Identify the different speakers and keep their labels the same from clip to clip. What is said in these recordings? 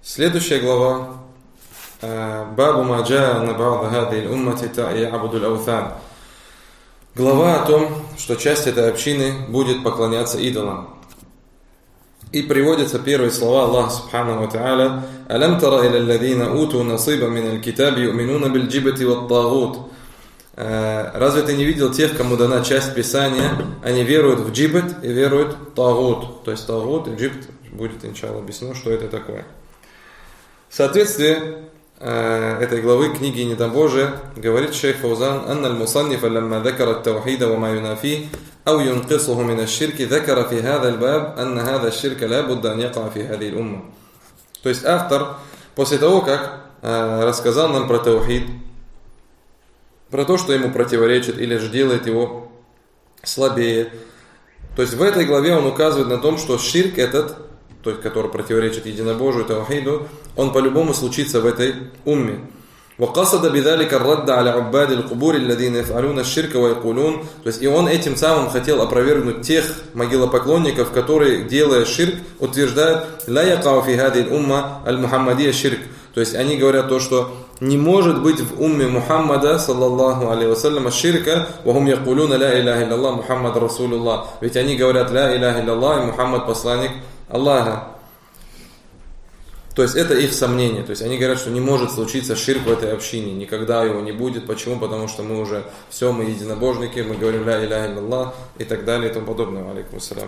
Speaker 1: Следующая глава. Бабу ма джаа анна ба'да хадихи л-уммати я'буду л-аутхан. Глава о том, что часть этой общины будет поклоняться идолам. И приводятся первые слова Аллаха Субхану ва Та'аля: «Алям тара иля алладхина уту насиба мин аль-китаби ю'минуна биль-джибти ват-тагут». Разве ты не видел тех, кому дана часть Писания, они веруют в джибт и веруют в тагут. То есть тагут и джибт будет, иншалла, объяснено, что это такое. В соответствии этой главы книги Недобожия говорит шейх Фаузан: «Анна аль-мусаннифа лямма дакара ат-таухида ва ма юнафи ау юнкисуху мин аш-ширки дакара фи хада аль-баб анна хада аш-ширка ла будда ан яка фи хадихи л-умма». То есть автор, после того, как рассказал нам про таухид, про то, что ему противоречит или же делает его слабее, то есть в этой главе он указывает на том, что ширк этот, то есть который противоречит единобожию, таухиду, он по-любому случится в этой умме. وَقَصَدَ بِذَلِكَ الرَّدَّ عَلَى عُبَّادِ الْقُبُورِ الَّذِينَ يَفْعَلُونَ الشِّرْكَ وَيَقُولُونَ. То есть и он этим самым хотел опровергнуть тех могилопоклонников, которые, делая ширк, утверждают «لا يقع في هذه الأمة المحمدية شرك». То есть они говорят то, что не может быть в умме Мухаммада, саллаллаху алейхи вассаляма, ширка, وَهُمْ يَقُولُونَ لَا إِلَهَ إِلَّا اللَّهُ مُحَمَّدٌ رَسُولُ اللَّهِ. Ведь они говорят «لا إله إلا الله» и Мухаммад посланник Аллаха. То есть это их сомнение. То есть они говорят, что не может случиться ширк в этой общине. Никогда его не будет. Почему? Потому что мы уже все, мы единобожники, мы говорим «ля иляха илlallah» и так далее и тому подобное. Алейкум ассалям.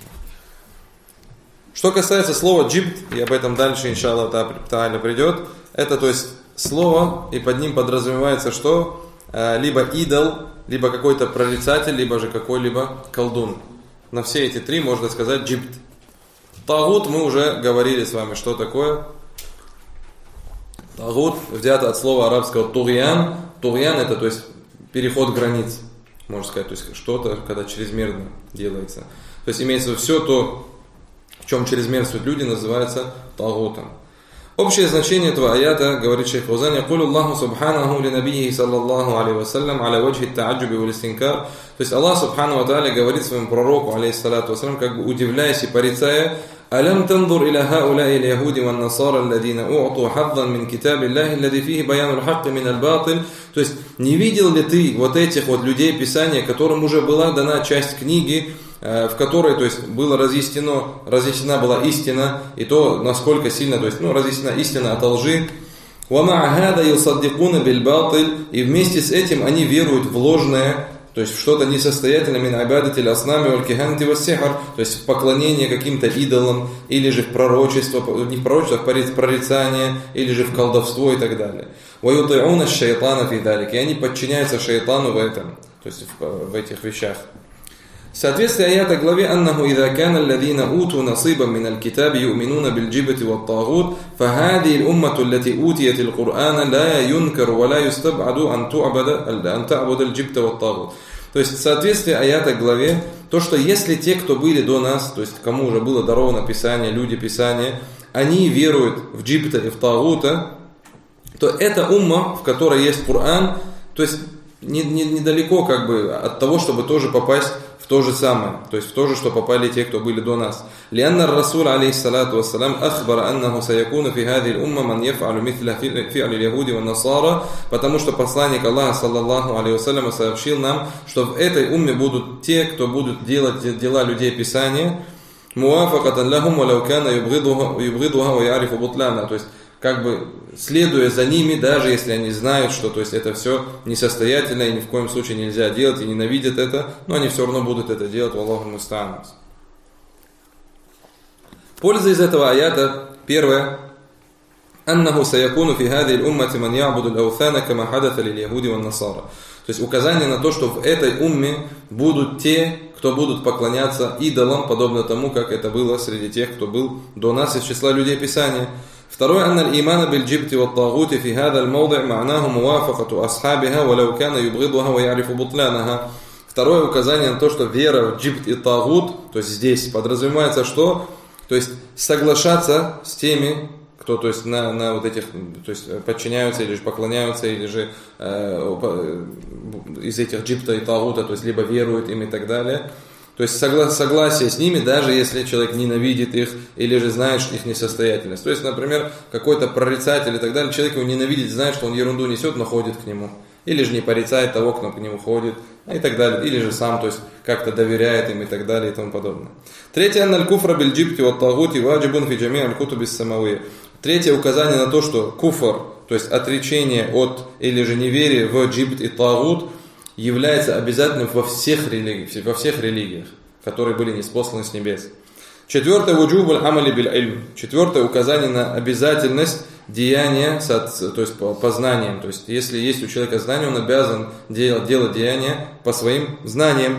Speaker 1: Что касается слова «джибт», и об этом дальше, иншаллах та'аля, придет, это, то есть, слово, и под ним подразумевается, что либо идол, либо какой-то прорицатель, либо же какой-либо колдун. На все эти три можно сказать «джибт». Тагут мы уже говорили с вами, что такое. Тагут взято от слова арабского тугьян. Тугьян это, то есть, переход границ, можно сказать, то есть что-то, когда чрезмерно делается. То есть имеется в виду все то, в чем чрезмерствуют люди, называется тагутом. Общее значение этого аята, говорит шейх Фаузан: «Якулю Аллаху субханаху ли набийхи саллаллаху алейхи вассалям аля ваджхи та'аджуби вал истинкар». То есть Аллах субхану ва та'аля говорит своему пророку, алейхиссалату вассалям, как бы удивляясь и порицая: «Алям танзур иля хауляи аль-яхуди ван насара алладина у'ту хаддан мин китаби Аллахи аллади фихи баяну аль-хакки мин аль-батиль». То есть не видел ли ты вот этих вот людей Писания, которым уже была дана часть книги, в которой, то есть, была разъяснена была истина, и то, насколько сильно, то есть, разъяснена истина от лжи. И вместе с этим они веруют в ложное, то есть в что-то несостоятельное, то есть в поклонение каким-то идолам, или же в пророчество, не в пророчество, а в прорицание, или же в колдовство и так далее. И они подчиняются шайтану в этом, то есть в этих вещах. В соответствии аята главе «Аннаху иза кана алладхина уту насибан мин аль-китаби ю'минуна биль-джибти ват-тагут, фахадихи л-уммату аллати утият аль-Кур'ана ла юнкару ва ла юстаб'аду ан та'буда аль-джибта ват-тагут». То есть в соответствии аята главе, то, что если те, кто были до нас, то есть кому уже было даровано Писание, люди Писания, они веруют в джибта и в тагута, то эта умма, в которой есть Коран, то есть недалеко как бы от того, чтобы тоже попасть в то же самое, то есть в то же, что попали те, кто были до нас. Лианна ар-Расул алейхиссалату вассалам ахбара аннаху саякуну фи хадихи л-умма ман яф'алу мисля фи'ли al-яхуди ван-насара, потому что посланник Аллаха саллаллаху алейхи вассалям сообщил нам, что в этой умме будут те, кто будут делать дела людей Писания, муафакатан лахум ва лау кана юбгидуха ва я'рифу бутлана, то есть как бы следуя за ними, даже если они знают, что, то есть это все несостоятельно и ни в коем случае нельзя делать и ненавидят это, но они все равно будут это делать. Валлаху муста'ан. Польза из этого аята первое: «Аннаху саякуну фи хадихи л-уммати ман я'буду ал-аутхана кама хадатha лиль-яхуди ван-насара». То есть указание на то, что в этой умме будут те, кто будут поклоняться идолам, подобно тому, как это было среди тех, кто был до нас из числа людей Писания. Второе: «Анна аль-имана биль-джибти ват-тагути фи хада аль-мawди' ма'наху муафакату асхабиха ва лау кана юбгидуха ва я'рифу бутланаха». Второе указание на то, что вера в джибт и тагут, то есть здесь подразумевается что? То есть соглашаться с теми, кто, то есть на вот этих, то есть подчиняются или же поклоняются, или же из этих джибта и тагута, то есть либо веруют им и так далее. То То есть согласие с ними, даже если человек ненавидит их или же знает их несостоятельность. То есть, например, какой-то прорицатель и так далее, человек его ненавидит, знает, что он ерунду несет, но ходит к нему. Или же не порицает того, кто к нему ходит, и так далее. Или же сам, то есть, как-то доверяет им и так далее и тому подобное. Третье, анналь куфра биль джибти ват тагути ваджибун фи джами аль кутуби самавия. Третье указание на то, что куфр, то есть отречение от или же неверие в джибт и тагут, является обязательным во всех религиях, которые были ниспосланы с небес. Четвертое, вуджубуль амали биль ильм. Четвертое, указание на обязательность деяния, то есть по знаниям. То есть, если есть у человека знания, он обязан делать деяния по своим знаниям.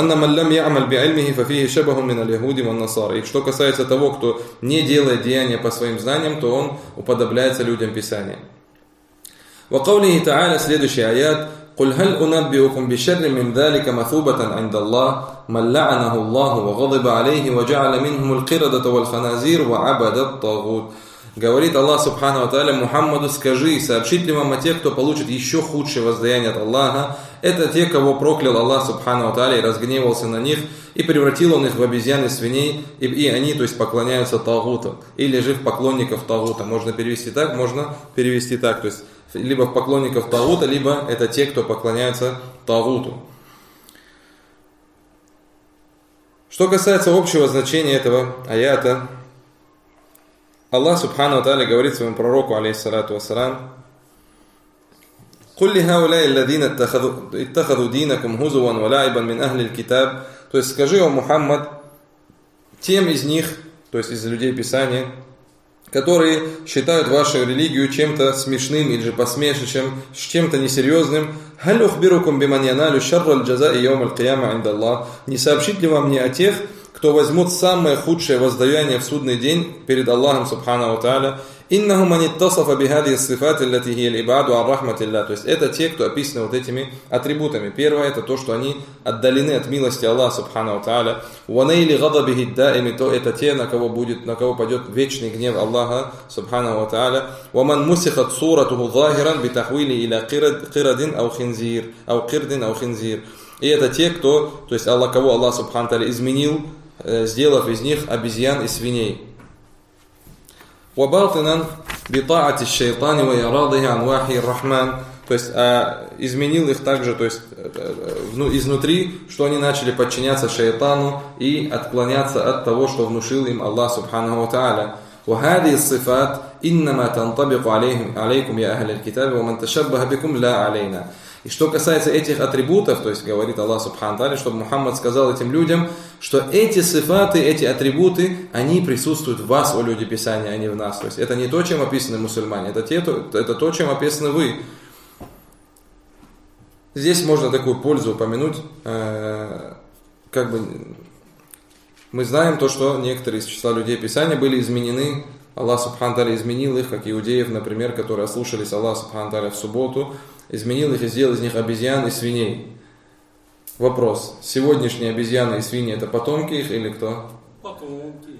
Speaker 1: И что касается того, кто не делает деяния по своим знаниям, то он уподобляется людям Писания. وقوله تعالى, следующий аят: قل هل أنبئكم بشر من ذلك مثوبة عند الله من لعنه الله وغضب عليه وجعل منهم القردة والخنازير وعبد الطاغوت. Говорит Аллах Субхану ва Тааля Мухаммаду: скажи, сообщит ли вам о тех, кто получит еще худшее воздаяние от Аллаха? Это те, кого проклял Аллах Субхану ва Тааля и разгневался на них, и превратил он их в обезьян и свиней, и они, то есть, поклоняются тагуту, или же в поклонников тагута. Можно перевести так, то есть, либо в поклонников тагута, либо это те, кто поклоняются тагуту. Что касается общего значения этого аята, Аллах Субхану ва Тааля говорит своему пророку, алейхиссалату вассалам: «Куль ли хауляй алладина иттахаду динакум хузуван ва лаибан мин ахли аль-китаб». То есть скажи, о Мухаммад, тем из них, то есть из людей Писания, которые считают вашу религию чем-то смешным или же посмешищем, чем-то несерьезным, «Халь ухбирукум биман яналю шарра аль-джазаи йоум аль-кияма инда Аллах». Не сообщит ли вам мне о тех, кто возьмут самое худшее воздаяние в судный день перед Аллахом Субхану ва Тааля? «Иннаху ман иттасафа бихади ссифати аллати хия аль-ибаду ан рахматиллах». То есть это те, кто описаны вот этими атрибутами. Первое, это то, что они отдалены от милости Аллаха Субхану ва Тааля. «Ва найли гадабихи даими», то это те, на кого падет вечный гнев Аллаха Субхану ва Тааля. «Ва ман мусихат суратуху захиран битахвили иля кирадин ау хинзир». И это те, кто, то есть кого Аллах Субхану ва Тааля изменил, сделав из них обезьян и свиней. وَبَاطِنًا بِطَاعَةِ الشَّيْطَانِ وَيَرَاضِهِ عَنْ وَحْيِ الرَّحْمَنِ. То есть изменил их также, то есть изнутри, что они начали подчиняться шайтану и отклоняться от того, что внушил им Аллах Субхану ва Тааля. وَهَذِهِ الصِّفَاتِ إِنَّمَا تَنْطَبِقُ عَلَيْكُمْ يَا أَهْلَ الْكِتَابِ وَمَنْ تَشَبَّهَ بِكُمْ لَا عَلَيْنَا. И что касается этих атрибутов, то есть говорит Аллах Субхану Тааля, чтобы Мухаммад сказал этим людям, что эти сифаты, эти атрибуты, они присутствуют в вас, о люди Писания, а не в нас. То есть это не то, чем описаны мусульмане, это то, чем описаны вы. Здесь можно такую пользу упомянуть, мы знаем то, что некоторые из числа людей Писания были изменены, Аллах Субхану Тааля изменил их, как иудеев, например, которые ослушались Аллаха Субхану Тааля в субботу, изменил их и сделал из них обезьян и свиней. Вопрос: сегодняшние обезьяны и свиньи — это потомки их или кто?
Speaker 2: Потомки.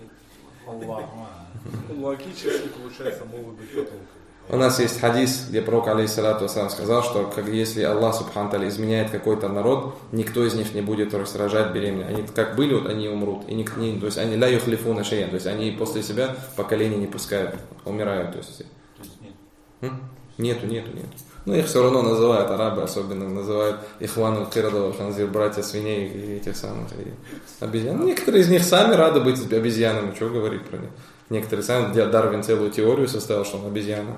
Speaker 2: Логически, получается, могут быть потомки.
Speaker 1: У нас есть хадис, где пророк, алейхиссалату вассалам, сказал, что если Аллах Субхану Тааля изменяет какой-то народ, никто из них не будет рожать беременных. Они как были, вот они умрут. И то есть они ля юхлифуна шейян, то есть они после себя поколение не пускают, умирают. То есть нет. Нету. Но их все равно называют, арабы особенно называют ихвану кирада ханзир, братья свиней и этих самых обезьян. Некоторые из них сами рады быть обезьянами, что говорить про них. Некоторые сами, Дарвин целую теорию составил, что он обезьяна.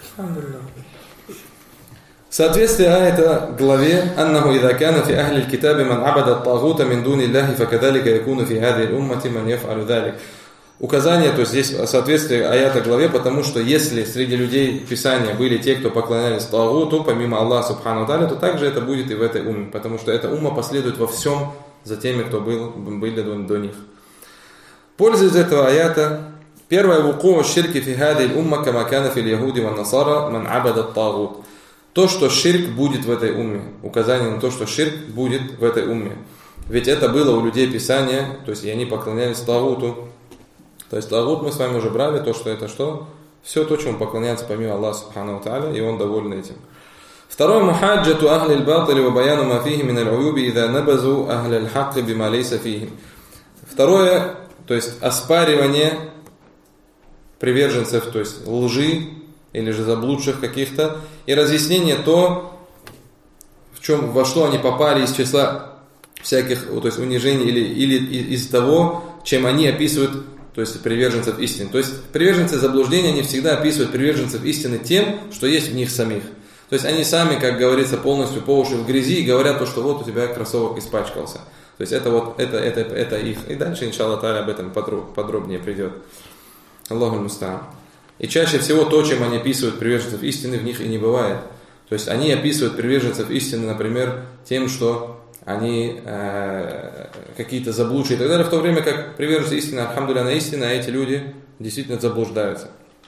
Speaker 1: Соответствие это главе «Аннаху идha кана фи ахли аль-китаби ман абада ат-тагута мин дуни Аллахи, факадалика якуну фи хади аль-уммати ман яф'алу далик». Указание, то есть здесь соответствие аята главе, потому что если среди людей Писания были те, кто поклонялись тагуту, помимо Аллаха Субхану Тааля, то также это будет и в этой умме, потому что эта умма последует во всем за теми, кто были до них. Польза из этого аята. Первое: вуку ширки фи хади аль-умма кама кана фи аль-яхуди ва насара ман абада ат-тагут. То, что ширк будет в этой умме. Указание на то, что ширк будет в этой умме. Ведь это было у людей Писания, то есть и они поклонялись тагуту. То есть тагут мы с вами уже брали, то, что это что? Все то, чему поклоняется помимо Аллаха Субхану ва Тааля, и он доволен этим. Второй мухаджату ахли аль-батили ва баяну ма фихи мин аль-уюби ида набазу ахли аль-хакки бима лейса фихи. Второе, то есть оспаривание приверженцев, то есть лжи или же заблудших каких-то, и разъяснение то, во что они попали из числа всяких, то есть унижений или из того, чем они описывают, то есть приверженцев истины. То есть приверженцы заблуждения, они всегда описывают приверженцев истины тем, что есть в них самих. То есть они сами, как говорится, полностью по уши в грязи и говорят то, что вот у тебя кроссовок испачкался. То есть это их. И дальше, иншаллах та'аля, об этом подробнее придет. Аллаху муста'ан. И чаще всего то, чем они описывают приверженцев истины, в них и не бывает. То есть они описывают приверженцев истины, например, тем, что они какие-то заблудшие и так далее, в то время как приверженцы истины, альхамдулилля, на истину, а эти люди действительно заблуждаются.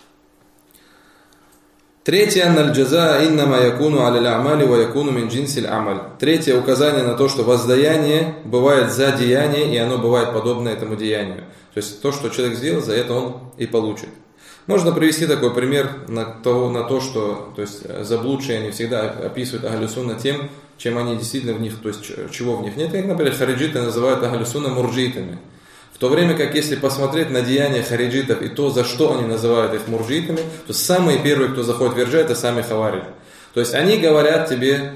Speaker 1: Третье, третье указание на то, что воздаяние бывает за деяние, и оно бывает подобно этому деянию. То есть то, что человек сделал, за это он и получит. Можно привести такой пример на то, что, то есть, заблудшие они всегда описывают ахлю сунна тем, чем они действительно в них, то есть чего в них нет. Как, например, хариджиты называют ахлю сунна мурджитами. В то время как если посмотреть на деяния хариджитов и то, за что они называют их мурджитами, то самые первые, кто заходит в ирджа, это сами хавариджи. То есть они говорят тебе: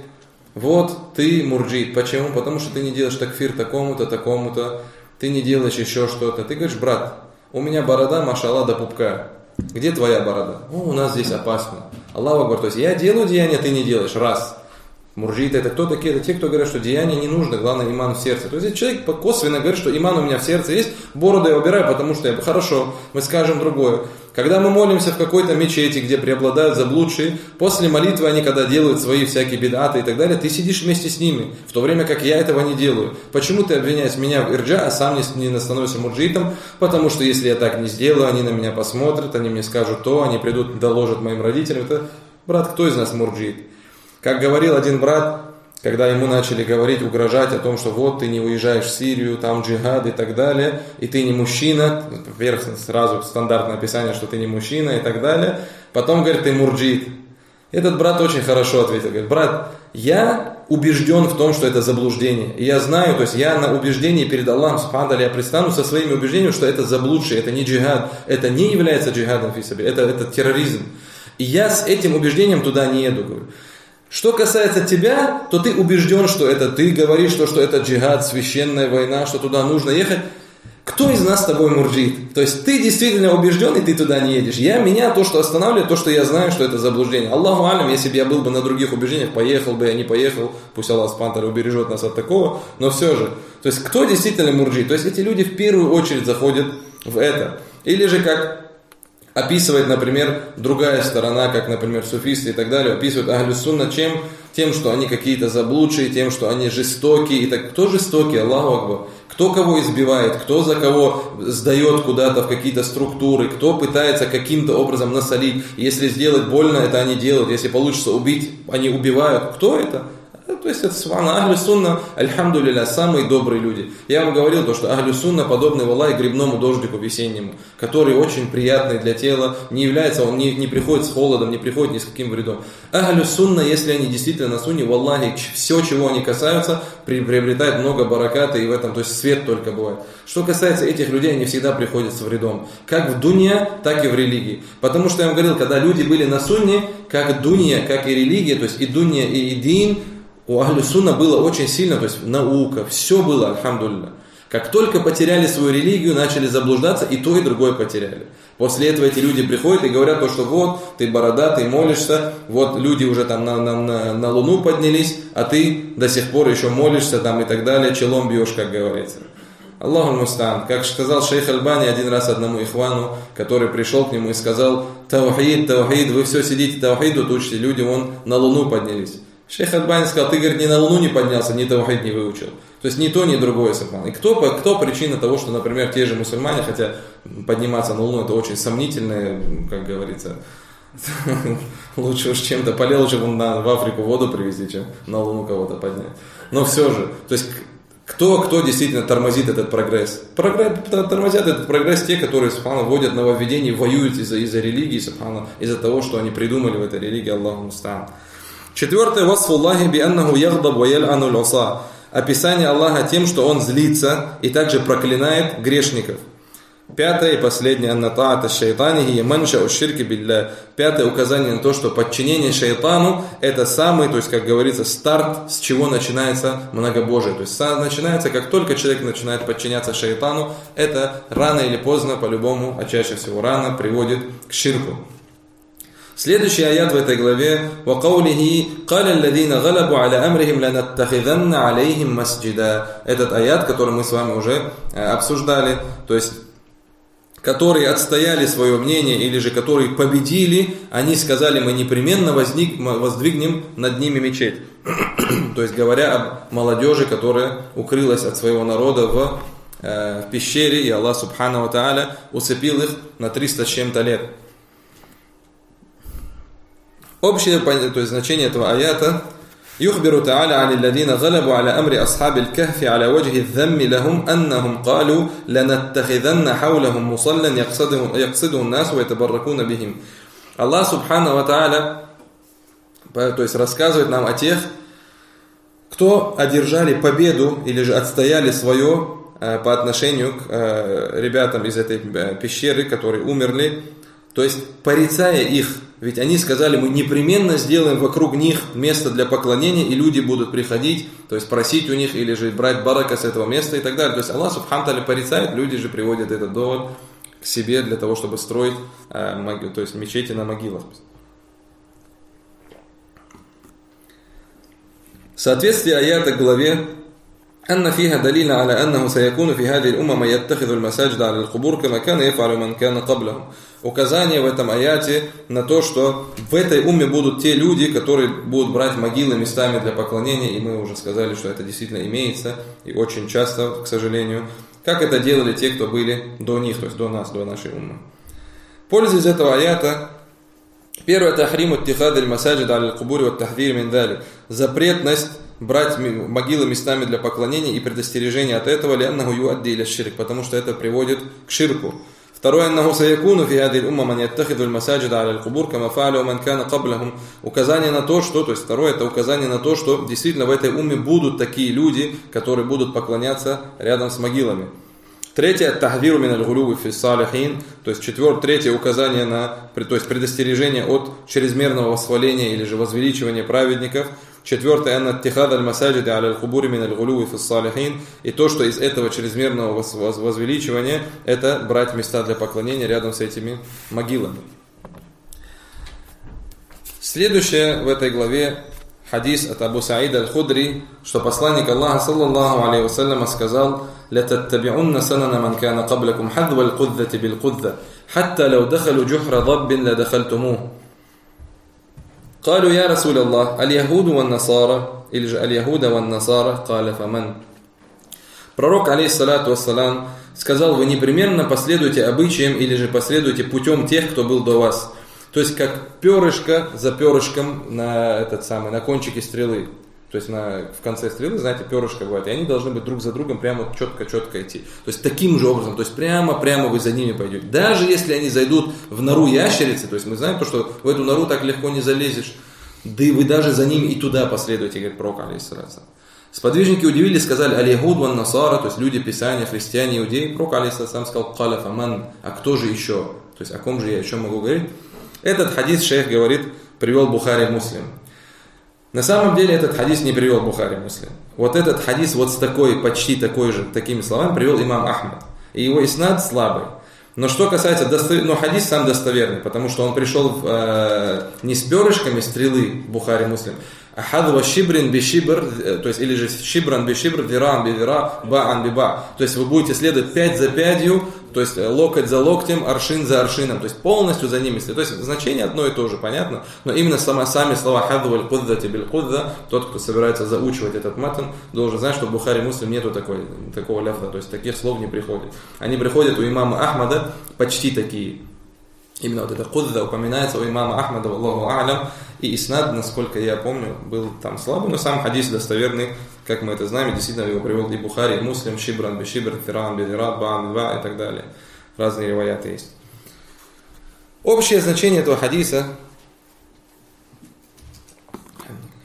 Speaker 1: вот ты мурджит. Почему? Потому что ты не делаешь такфир такому-то, ты не делаешь еще что-то. Ты говоришь: брат, у меня борода, машалла, до пупка. Где твоя борода? У нас здесь опасно. Аллаху акбар. То есть я делаю деяния, ты не делаешь. Раз. Мурджиты — это кто такие? Это те, кто говорят, что деяние не нужно, главное иман в сердце. То есть человек косвенно говорит, что иман у меня в сердце есть, бороду я убираю, потому что я... Хорошо, мы скажем другое. Когда мы молимся в какой-то мечети, где преобладают заблудшие, после молитвы они, когда делают свои всякие бидаты и так далее, ты сидишь вместе с ними, в то время как я этого не делаю. Почему ты обвиняешь меня в ирджа, а сам не становишься мурджитом? Потому что если я так не сделаю, они на меня посмотрят, они мне скажут то, они придут, доложат моим родителям. Это, брат, кто из нас мурджит? Как говорил один брат, когда ему начали говорить, угрожать о том, что вот ты не уезжаешь в Сирию, там джихад и так далее, и ты не мужчина, вверх сразу стандартное описание, что ты не мужчина и так далее, потом говорит: ты мурджит. Этот брат очень хорошо ответил, говорит: брат, я убежден в том, что это заблуждение, и я знаю, то есть я на убеждении перед Аллахом субхану ва тааля, я предстану со своими убеждениями, что это заблудшие, это не джихад, это не является джихадом фи сабиль, это терроризм, и я с этим убеждением туда не еду, говорю. Что касается тебя, то ты убежден, что это ты говоришь, что это джихад, священная война, что туда нужно ехать. Кто из нас с тобой мурджит? То есть ты действительно убежден, и ты туда не едешь. Меня то, что останавливает, то, что я знаю, что это заблуждение. Аллаху алям, если бы я был бы на других убеждениях, поехал бы, я не поехал, пусть Аллах спантер убережет нас от такого, но все же. То есть кто действительно мурджит? То есть эти люди в первую очередь заходят в это. Или же как описывает, например, другая сторона, как, например, суфисты и так далее, описывают ахлю сунна тем, что они какие-то заблудшие, тем, что они жестокие. И так, кто жестокий? Аллаху акбар. Кто кого избивает, кто за кого сдает куда-то в какие-то структуры, кто пытается каким-то образом насолить. Если сделать больно, это они делают. Если получится убить, они убивают. Кто это? То есть это субхана ахлю сунна, альхамдулилля, самые добрые люди. Я вам говорил то, что ахлю сунна подобный валлахи грибному дождику весеннему, который очень приятный для тела, не является, он не приходит с холодом, не приходит ни с каким вредом. Ахлю сунна, если они действительно на сунне, валлахи, все, чего они касаются, приобретает много бараката, и в этом, то есть свет только бывает. Что касается этих людей, они всегда приходят с вредом, как в дунья, так и в религии. Потому что я вам говорил, когда люди были на сунне, как дунья, как и религия, то есть и дунья, и дин, у ахлю сунна было очень сильно, то есть наука, все было, альхамдулилля. Как только потеряли свою религию, начали заблуждаться, и то, и другое потеряли. После этого эти люди приходят и говорят то, что вот, ты борода, ты молишься, вот люди уже там на луну поднялись, а ты до сих пор еще молишься там и так далее, челом бьешь, как говорится. Аллаху муста'ан. Как сказал шейх Альбани один раз одному ихвану, который пришел к нему и сказал: таухид, вы все сидите таухиду, учите, люди вон на луну поднялись. Шейх Альбани сказал: ты, говорит, ни на луну не поднялся, ни таухид не выучил. То есть ни то, ни другое. И кто причина того, что, например, те же мусульмане, хотя подниматься на луну это очень сомнительное, как говорится, лучше уж чем-то поле, лучше в Африку воду привезти, чем на луну кого-то поднять. Но все же, то есть кто действительно тормозит этот прогресс? Тормозят этот прогресс те, которые, субхана, вводят нововведения, воюют из-за религии, субхана, из-за того, что они придумали в этой религии, Аллаху муста'ан. Четвертое. Васфуллахи би аннаху ягдаб ва ял'ану аль-уса. Описание Аллаха тем, что Он злится и также проклинает грешников. Пятое и последнее. Анна та'ата шайтани хия маншау ширки билля. Пятое указание на то, что подчинение шайтану это самый, то есть, как говорится, старт, с чего начинается многобожие. То есть начинается, как только человек начинает подчиняться шайтану, это рано или поздно, по-любому, а чаще всего рано, приводит к ширку. Следующий аят в этой главе وَقَوْلِهِ قَالَ الَّذِينَ غَلَبُوا عَلَى أَمْرِهِمْ لَنَتَّخِذَنَّ عَلَيْهِمْ مَسْجِدًا. Этот аят, который мы с вами уже обсуждали, то есть которые отстояли свое мнение или же которые победили, они сказали, мы непременно воздвигнем над ними мечеть. То есть говоря об молодежи, которая укрылась от своего народа в пещере, и Аллах Субхану ва Тааля усыпил их на 300 с чем-то лет. Общее, то есть значение этого аята: يخبر تعالى عن الذين غلبوا على أمر أصحاب الكهف على وجه الذم لهم أنهم قالوا لنتخذن حولهم مصلى يقصده الناس ويتبركون بهم. Аллах Субхану ва Тааля, то есть рассказывает нам о тех, кто одержали победу или же отстояли свое по отношению к ребятам из этой пещеры, которые умерли, то есть порицая их. Ведь они сказали, мы непременно сделаем вокруг них место для поклонения, и люди будут приходить, то есть просить у них, или же брать барака с этого места и так далее. То есть Аллах Субхану Тааля порицает, люди же приводят этот довод к себе для того, чтобы строить то есть мечети на могилах. Соответствие аята к главе أن فيها دليل على أنه سيكون في هذه الأمة من يتخذ المساجد على القبور كما كان يفعل من كان قبلهم. Указание в этом аяте на то, что в этой умме будут те люди, которые будут брать могилы местами для поклонения, и мы уже сказали, что это действительно имеется, и очень часто, к сожалению, как это делали те, кто были до них, то есть до нас, до нашей уммы. Польза из этого аята: первое, тахриму иттихад аль-масаджид аль-кубури ва тахзир мин далик. Запретность брать могилы местами для поклонения и предостережение от этого, ляннаху юадди иля ширк, потому что это приводит к ширку. Второе, аннаху саякуну фи хадил умма ман яттахиду аль-масаджид аля аль-кубур кама фа'алу ман кана qablahum. Указание на то, что, то есть второе, это указание на то, что действительно в этой умме будут такие люди, которые будут поклоняться рядом с могилами. Третье, тахвиру мин аль-гулуви фи салихин, то есть третье указание на, то есть предостережение от чрезмерного восхваления или же возвеличивания праведников. Четвертое, анна иттихад аль-масаджиди аля аль-кубури мин аль-гулуви фи салихин, и то, что из этого чрезмерного возвеличивания, это брать места для поклонения рядом с этими могилами. Следующее в этой главе хадис от Абу Саида аль-Худри, что посланник Аллаха саллаллаху алейхи вассаляма сказал: لَتَتَّبِعُنَّ سَنَنَ مَنْ كَانَ قَبْلَكُمْ حَذْوَ الْقُذَّةِ بِالْقُذَّةِ حَتَّى لَوْ دَخَلُوا جُحْرَ ضَبٍّ لَدَخَلْتُمُوهُ. قالوا يا رسول الله اليهود والنصارى или же اليهود والنصارى قال فمن. Пророк алейхиссалату вассалам сказал: вы непременно последуйте обычаям или же последуйте путем тех, кто был до вас. То есть как перышко за перышком на на кончике стрелы. То есть в конце стрелы, знаете, перышко бывает, и они должны быть друг за другом прямо четко идти. То есть таким же образом, то есть прямо вы за ними пойдете. Даже если они зайдут в нору ящерицы, то есть мы знаем то, что в эту нору так легко не залезешь, да и вы даже за ними и туда последуете, говорит пророк алейхиссалату. Сподвижники удивились, сказали: аль-яхуд ван насара, то есть люди Писания, христиане, иудеи. Пророк алейхиссалату сказал: каля фаман, а кто же еще? То есть о ком же я еще могу говорить? Этот хадис шейх говорит, привел Бухари Муслим. На самом деле этот хадис не привел Бухари Муслим. Вот этот хадис вот с почти такими словами привел имам Ахмад. И его иснад слабый. Но что касается хадис сам достоверный, потому что он пришел не с перышками стрелы Бухари Муслим, а хадва шибрин би шибр, то есть или же шибран би шибр, виран би вира, баан би ба. То есть вы будете следовать пять за пятью, то есть локоть за локтем, аршин за аршином, то есть полностью за ними следовать. То есть значение одно и то же, понятно? Но именно сами слова хадва аль-куддати биль-кудда, тот, кто собирается заучивать этот матан, должен знать, что в Бухари Муслим нету такого ляфза, то есть таких слов не приходит. Они приходят у имама Ахмада почти такие. Именно вот это кудда упоминается у имама Ахмада, Аллаху а'лям, и иснад, насколько я помню, был там слабый, но сам хадис достоверный, как мы это знаем, действительно его привел и Бухари, и Муслим, шибран би шибр, фиран би фират, баан би ба и так далее. Разные риваяты есть. Общее значение этого хадиса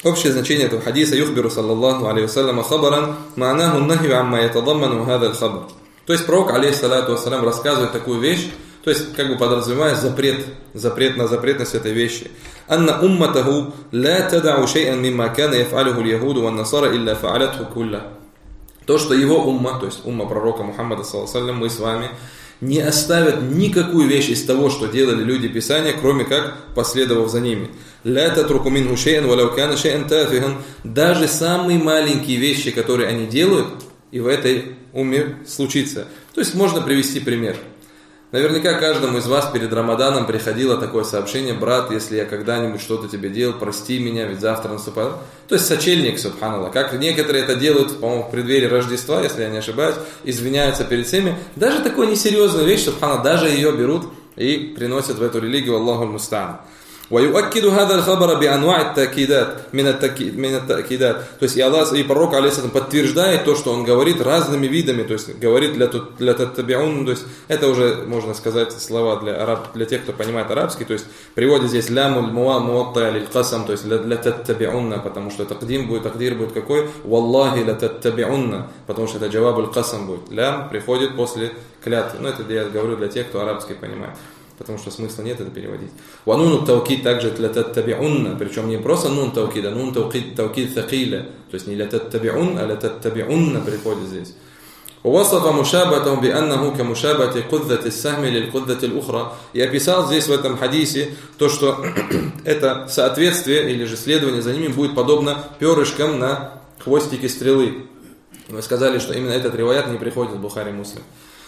Speaker 1: Общее значение этого хадиса юхбиру саллаллаху алейхи вассаляма хабаран ма'наху нахью амма ятадамману хада аль-хабар. То есть пророк, алейхиссалату вассалям, рассказывает такую вещь, то есть как бы подразумевая запретность этой вещи. Анна умматаху ла тадау шей'ан мимма кана яф'алуху аль-яхуду ван-насара илля фа'алатху кулла. То, что его умма, то есть умма пророка Мухаммада, саллаллаху алейхи, мы с вами, не оставят никакую вещь из того, что делали люди Писания, кроме как последовав за ними. Ля татруку минху шей'ан валяу кана шей'ан тафихан. Даже самые маленькие вещи, которые они делают, и в этой умме случится. То есть можно привести пример. Наверняка каждому из вас перед Рамаданом приходило такое сообщение: брат, если я когда-нибудь что-то тебе делал, прости меня, ведь завтра наступает. То есть сочельник, субханаллах. Как некоторые это делают, по-моему, в преддверии Рождества, если я не ошибаюсь, извиняются перед всеми. Даже такую несерьезную вещь, субханаллах, даже ее берут и приносят в эту религию, Аллаху муста'ан. ويؤكد هذا الخبر بأنواع التأكيدات من التأكيدات. То есть и пророк алейхиссалям подтверждает то, что он говорит разными видами, то есть говорит для таттабиун, то есть это уже можно сказать слова для тех, кто понимает арабский, то есть приводит здесь лямуль муатта лиль касам, то есть для таттабиунна, потому что тагдир будет какой? Валлахи ля таттабиунна, потому что это джавабуль касам будет. Лям приходит после клятвы. Ну это я говорю для тех, кто арабский понимает. Потому что смысла нет это переводить. Вануну таукид также для таттабиунна, причем не просто нун таукид, а нун таукид thaqila, то есть не для таттабиун, а для таттабиунна приходит здесь. ووصف مشابهة بأنه كمشابهة قذة السهم للقذة الأخرى. И описал здесь в этом хадисе то, что это соответствие или же следование за ними будет подобно перышкам на хвостике стрелы. Мы сказали, что именно этот риваят не приходит в Бухари Муслим.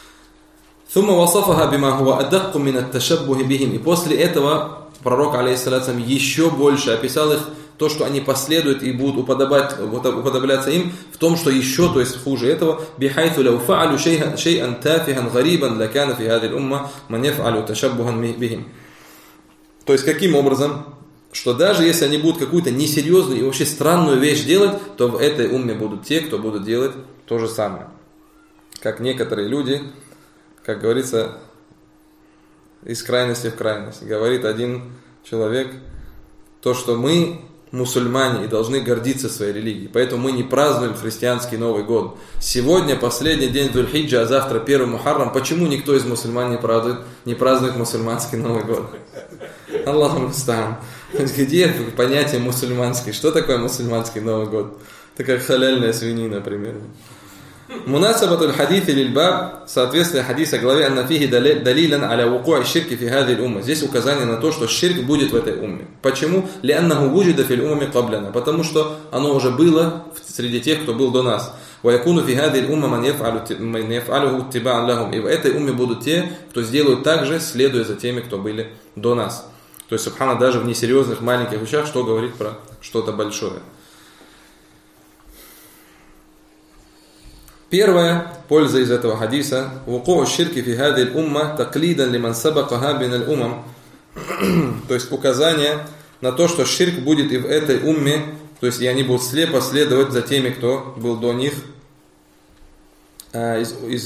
Speaker 1: ثم وصفها بما هو أدق من التشبه بهم. И после этого пророк, алейхиссалям, еще больше описал их, то, что они последуют и будут уподобляться им, в том, что еще, то есть хуже этого, بحيث لو فعلوا شيئا تافها غريبا لكان في هذه الأمة من يفعل تشبها بهم. То есть каким образом? Что даже если они будут какую-то несерьезную и вообще странную вещь делать, то в этой умме будут те, кто будут делать то же самое. Как некоторые люди, как говорится, из крайности в крайность. Говорит один человек, то, что мы мусульмане и должны гордиться своей религией. Поэтому мы не празднуем христианский Новый год. Сегодня последний день Дзуль-Хиджа, а завтра первый Мухаррам. Почему никто из мусульман не празднует мусульманский Новый год? Аллаху муста'ан. Где понятие мусульманский? Что такое мусульманский Новый год? Это как халяльная свинина примерно. Мунасабатуль хадифи лильбаб, соответствие хадиса главе аннафихи далилян аля вуку'и ширки фи хадиль умма. Здесь указание на то, что ширк будет в этой умме. Почему? Лианнаху вуджида фил умми каблана. Потому что оно уже было среди тех, кто был до нас. Ваякуну фи хадиль умма ман яф'алуху иттиба'ан лахум. И в этой умме будут те, кто сделают так же, следуя за теми, кто были до нас. То есть, субхана, даже в несерьезных маленьких вещах, что говорит про что-то большое. Первая польза из этого хадиса: вукуу ширки фи хадиль умма таклидан лиман сабакаха бинал умам. То есть указание на то, что ширк будет и в этой умме, то есть и они будут слепо следовать за теми, кто был до них, то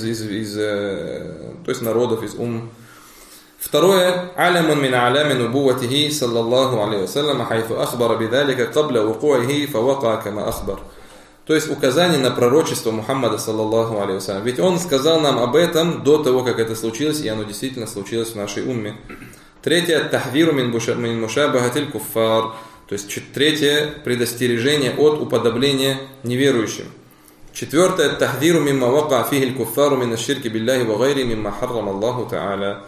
Speaker 1: есть народов, из умм. Второе: алямун мин алями нубуватихи саллаллаху алейхи вассалям, хайфу ахбара бидалика кабля вукуихи фавака кама ахбар. То есть указание на пророчество Мухаммада, саллаллаху алейхи вассалям. Ведь он сказал нам об этом до того, как это случилось, и оно действительно случилось в нашей умме. Третье: тахвиру мин мушабахатиль куффар. То есть третье: предостережение от уподобления неверующим. Четвертое: тахвиру мимма вака фихиль куффару мин аширки билляхи ва гайри мимма харрам Аллаху та'аля.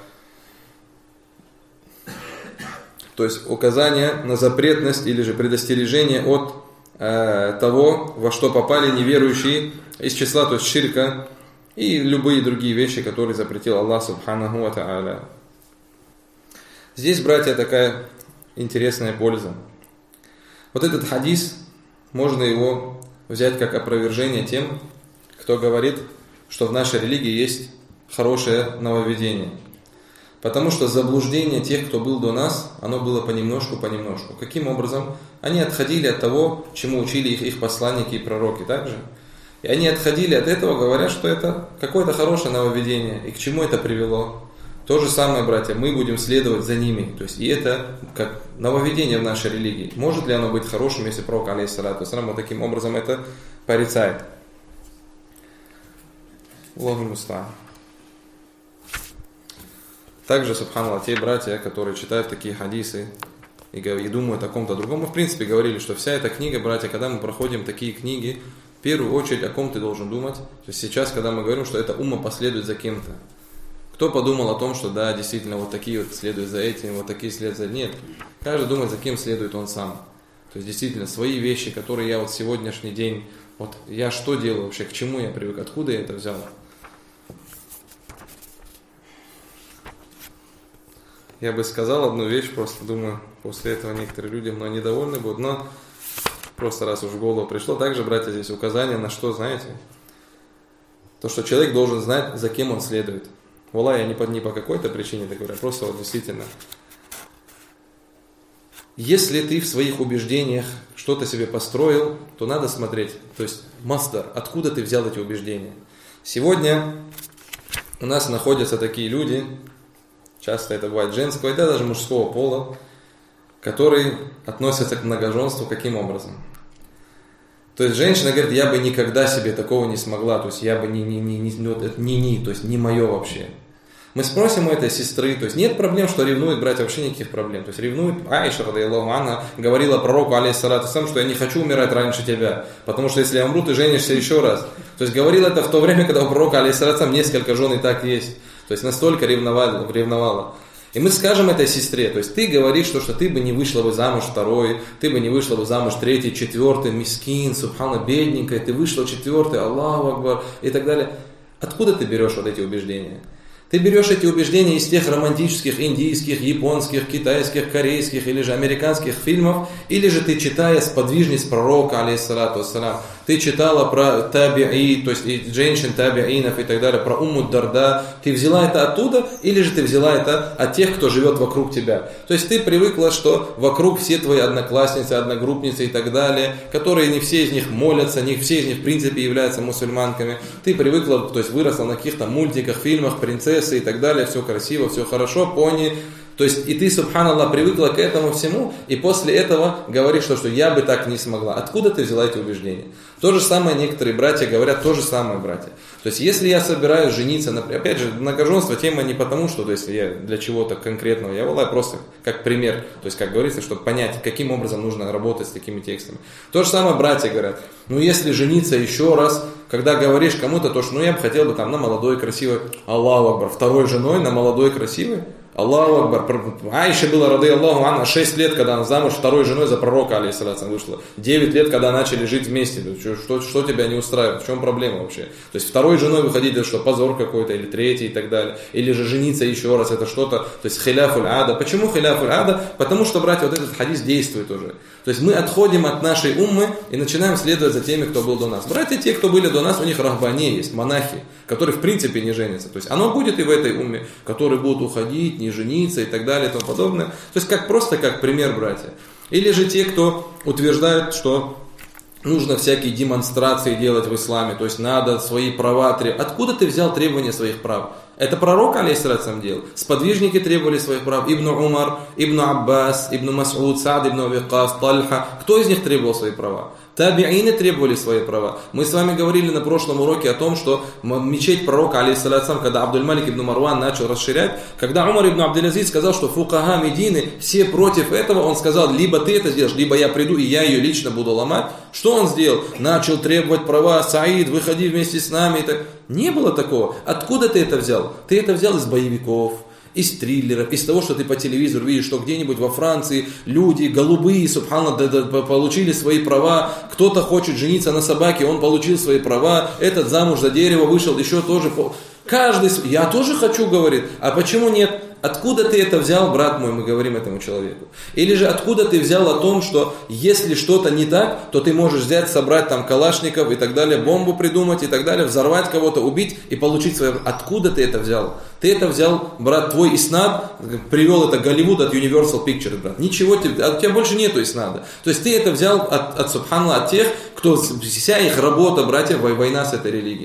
Speaker 1: То есть указание на запретность или же предостережение от того, во что попали неверующие из числа, то есть ширка и любые другие вещи, которые запретил Аллах субханаху ва та'аля. Здесь, братья, такая интересная польза. Вот этот хадис, можно его взять как опровержение тем, кто говорит, что в нашей религии есть хорошее нововведение. Потому что заблуждение тех, кто был до нас, оно было понемножку. Каким образом? Они отходили от того, чему учили их посланники и пророки также. И они отходили от этого, говоря, что это какое-то хорошее нововведение. И к чему это привело? То же самое, братья, мы будем следовать за ними. То есть, и это как нововведение в нашей религии. Может ли оно быть хорошим, если пророк, алейхиссалату вассалям, вот таким образом это порицает? Аллаху муста'ан. Также, субханаллах, те братья, которые читают такие хадисы и думают о ком-то другом, мы в принципе говорили, что вся эта книга, братья, когда мы проходим такие книги, в первую очередь о ком ты должен думать. То есть сейчас, когда мы говорим, что эта умма последует за кем-то, кто подумал о том, что да, действительно, вот такие вот следуют за этим, вот такие следуют за... Нет, каждый думает, за кем следует он сам. То есть действительно, свои вещи, которые я вот сегодняшний день, вот я что делаю вообще, к чему я привык, откуда я это взял? Я бы сказал одну вещь, просто думаю, после этого некоторые люди мной недовольны будут, но просто раз уж в голову пришло. Также, братья, здесь указание на что, знаете? То, что человек должен знать, за кем он следует. Валла, я не по какой-то причине так говорю, просто вот действительно. Если ты в своих убеждениях что-то себе построил, то надо смотреть, то есть мастер, откуда ты взял эти убеждения. Сегодня у нас находятся такие люди, часто это бывает женского, и даже мужского пола, которые относятся к многоженству каким образом? То есть женщина говорит, я бы никогда себе такого не смогла, то есть я бы то есть не мое вообще. Мы спросим у этой сестры, то есть нет проблем, что ревнует братья, вообще никаких проблем. То есть ревнует Аиша, радиаллаху анха, говорила пророку, алейхиссалату вассалям, что я не хочу умирать раньше тебя, потому что если я умру, ты женишься еще раз. То есть говорила это в то время, когда у пророка, алейхиссалату вассалям, несколько жен и так есть. То есть настолько ревновала. И мы скажем этой сестре, то есть ты говоришь, что ты бы не вышла бы замуж второй, ты бы не вышла бы замуж третий, четвертый, мискин, субхана, бедненькая, ты вышла четвертый, Аллаху акбар и так далее. Откуда ты берешь вот эти убеждения? Ты берешь эти убеждения из тех романтических, индийских, японских, китайских, корейских или же американских фильмов, или же ты, читая сподвижность пророка, алейхиссалату вассалям, ты читала про таби'i, то есть и женщин таби'инов и так далее, про Умму Дарда, ты взяла это оттуда, или же ты взяла это от тех, кто живет вокруг тебя. То есть ты привыкла, что вокруг все твои одноклассницы, одногруппницы и так далее, которые не все из них молятся, не все из них в принципе являются мусульманками. Ты привыкла, то есть выросла на каких-то мультиках, фильмах, принцессы и так далее, все красиво, все хорошо, пони. То есть и ты, субханаллах, привыкла к этому всему, и после этого говоришь, что я бы так не смогла. Откуда ты взяла эти убеждения? То же самое некоторые братья говорят, то же самое, братья. То есть если я собираюсь жениться, опять же, многоженство тема не потому, что то есть я для чего-то конкретного, я просто как пример, то есть как говорится, чтобы понять, каким образом нужно работать с такими текстами. То же самое братья говорят, если жениться еще раз, когда говоришь кому-то, то что я бы хотел бы там на молодой красивой, Аллаху акбар, второй женой на молодой красивой. Аллаху акбар. Аиша была, радиаллаху анха, 6 лет, когда она замуж второй женой за пророка, алейхиссалату вышла. 9 лет, когда начали жить вместе. Что тебя не устраивает? В чем проблема вообще? То есть второй женой выходить, это что, позор какой-то, или третий и так далее. Или же жениться еще раз, это что-то, то есть хиляфуль ада. Почему хиляфуль ада? Потому что, братья, вот этот хадис действует уже. То есть мы отходим от нашей уммы и начинаем следовать за теми, кто был до нас. Братья, те, кто были до нас, у них рахбани есть, монахи, которые в принципе не женятся. То есть оно будет и в этой умме, которые будут уходить, не жениться и так далее и тому подобное. То есть просто как пример, братья. Или же те, кто утверждают, что нужно всякие демонстрации делать в исламе, то есть надо свои права требовать. Откуда ты взял требования своих прав? Это пророк, алейхиссалату вассалям, делал. Сподвижники требовали своих прав. Ибн Умар, Ибн Аббас, Ибн Мас'уд, Саад ибн Аби Ваккас, Тальха. Кто из них требовал свои права? Таби'ины требовали свои права. Мы с вами говорили на прошлом уроке о том, что мечеть пророка, алейхиссалату вассалям, когда Абдуль-Малик ибн Марван начал расширять, когда Умар ибн Абдул-Азиз сказал, что фукаха Медины, все против этого, он сказал, либо ты это сделаешь, либо я приду и я ее лично буду ломать. Что он сделал? Начал требовать права, Саид, выходи вместе с нами. Не было такого. Откуда ты это взял? Ты это взял из боевиков, из триллеров, из того, что ты по телевизору видишь, что где-нибудь во Франции люди голубые, субхана, получили свои права, кто-то хочет жениться на собаке, он получил свои права, этот замуж за дерево вышел, еще тоже... Каждый... Я тоже хочу, говорит. А почему нет? Откуда ты это взял, брат мой, мы говорим этому человеку? Или же откуда ты взял о том, что если что-то не так, то ты можешь взять, собрать там калашников и так далее, бомбу придумать и так далее, взорвать кого-то, убить и получить свое... Откуда ты это взял? Ты это взял, брат, твой иснад, привел это Голливуд от Universal Pictures, брат. Ничего тебе, у тебя больше нету иснада. То есть ты это взял от субханаллах, от тех, кто вся их работа, братья, война с этой религией.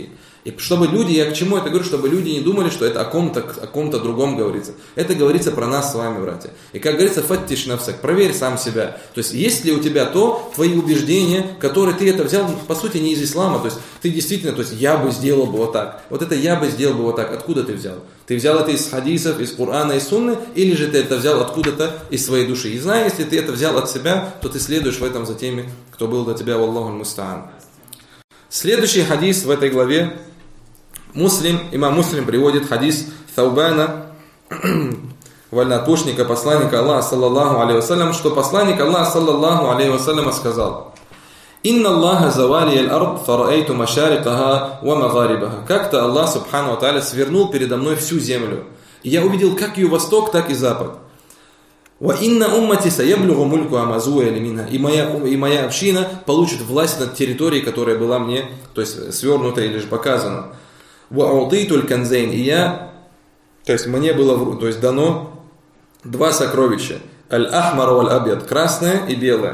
Speaker 1: И чтобы люди, я к чему это говорю, чтобы люди не думали, что это о ком-то другом говорится. Это говорится про нас с вами, братья. И как говорится, фаттиш нафсак, проверь сам себя. То есть, есть ли у тебя твои убеждения, которые ты это взял, по сути, не из ислама. То есть, ты действительно, то есть, я бы сделал бы вот так. Вот это я бы сделал бы вот так. Откуда ты взял? Ты взял это из хадисов, из Корана, из Сунны, или же ты это взял откуда-то из своей души? И знай, если ты это взял от себя, то ты следуешь в этом за теми, кто был до тебя, валлаху мустаан. Следующий хадис в этой главе, имам Муслим приводит хадис Таубана, вольнотушника, посланника Аллаха, саллаллаху алейхи вассалям, что посланник Аллаха, саллаллаху алейхи вассалям, сказал: «Инна Аллаха завали аль-ард, фараэйту машарикаха ва магарибаха». Как-то Аллах, субхану ва тааля, свернул передо мной всю землю. И я увидел как ее восток, так и запад. «Ва инна уммати саяблюгу мульку амазуя лимина». И моя община получит власть над территорией, которая была мне, то есть свернута или же показана. «Ва аутейтуль канзейн». И то есть мне было, то есть дано два сокровища. Аль-ахмар валь-абьяд, красное и белое.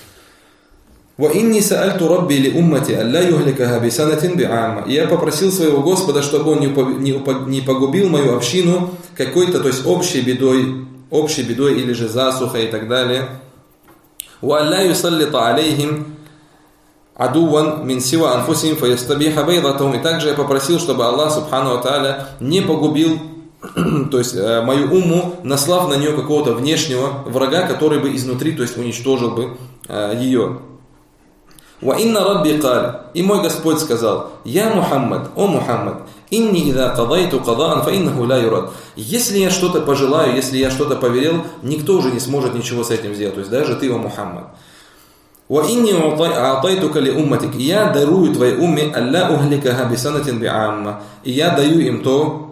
Speaker 1: «Ва инни саальту рабби ли уммати алла юхликаха бисанатин би'амма». И я попросил своего Господа, чтобы он не погубил мою общину какой-то, то есть общей бедой или же засухой и так далее. «Ва алла юсаллита алейхим адуван мин сива анфусим фаястабиха бейдатум». И также я попросил, чтобы Аллах, субхану ва тааля, не погубил, то есть мою умму, наслав на нее какого-то внешнего врага, который бы изнутри, то есть уничтожил бы ее. «Ва инна рабби каль». И мой Господь сказал: «Я Мухаммад, о Мухаммад, инни ида кадайту кадаан фа иннаху ла юрад». Если я что-то пожелаю, если я что-то повелел, никто уже не сможет ничего с этим сделать, то есть даже ты, о Мухаммад. «Ва инни аатайтука ли умматик». И я дарую твоей умме алла ухликаха бисанатин би'амма. И я даю им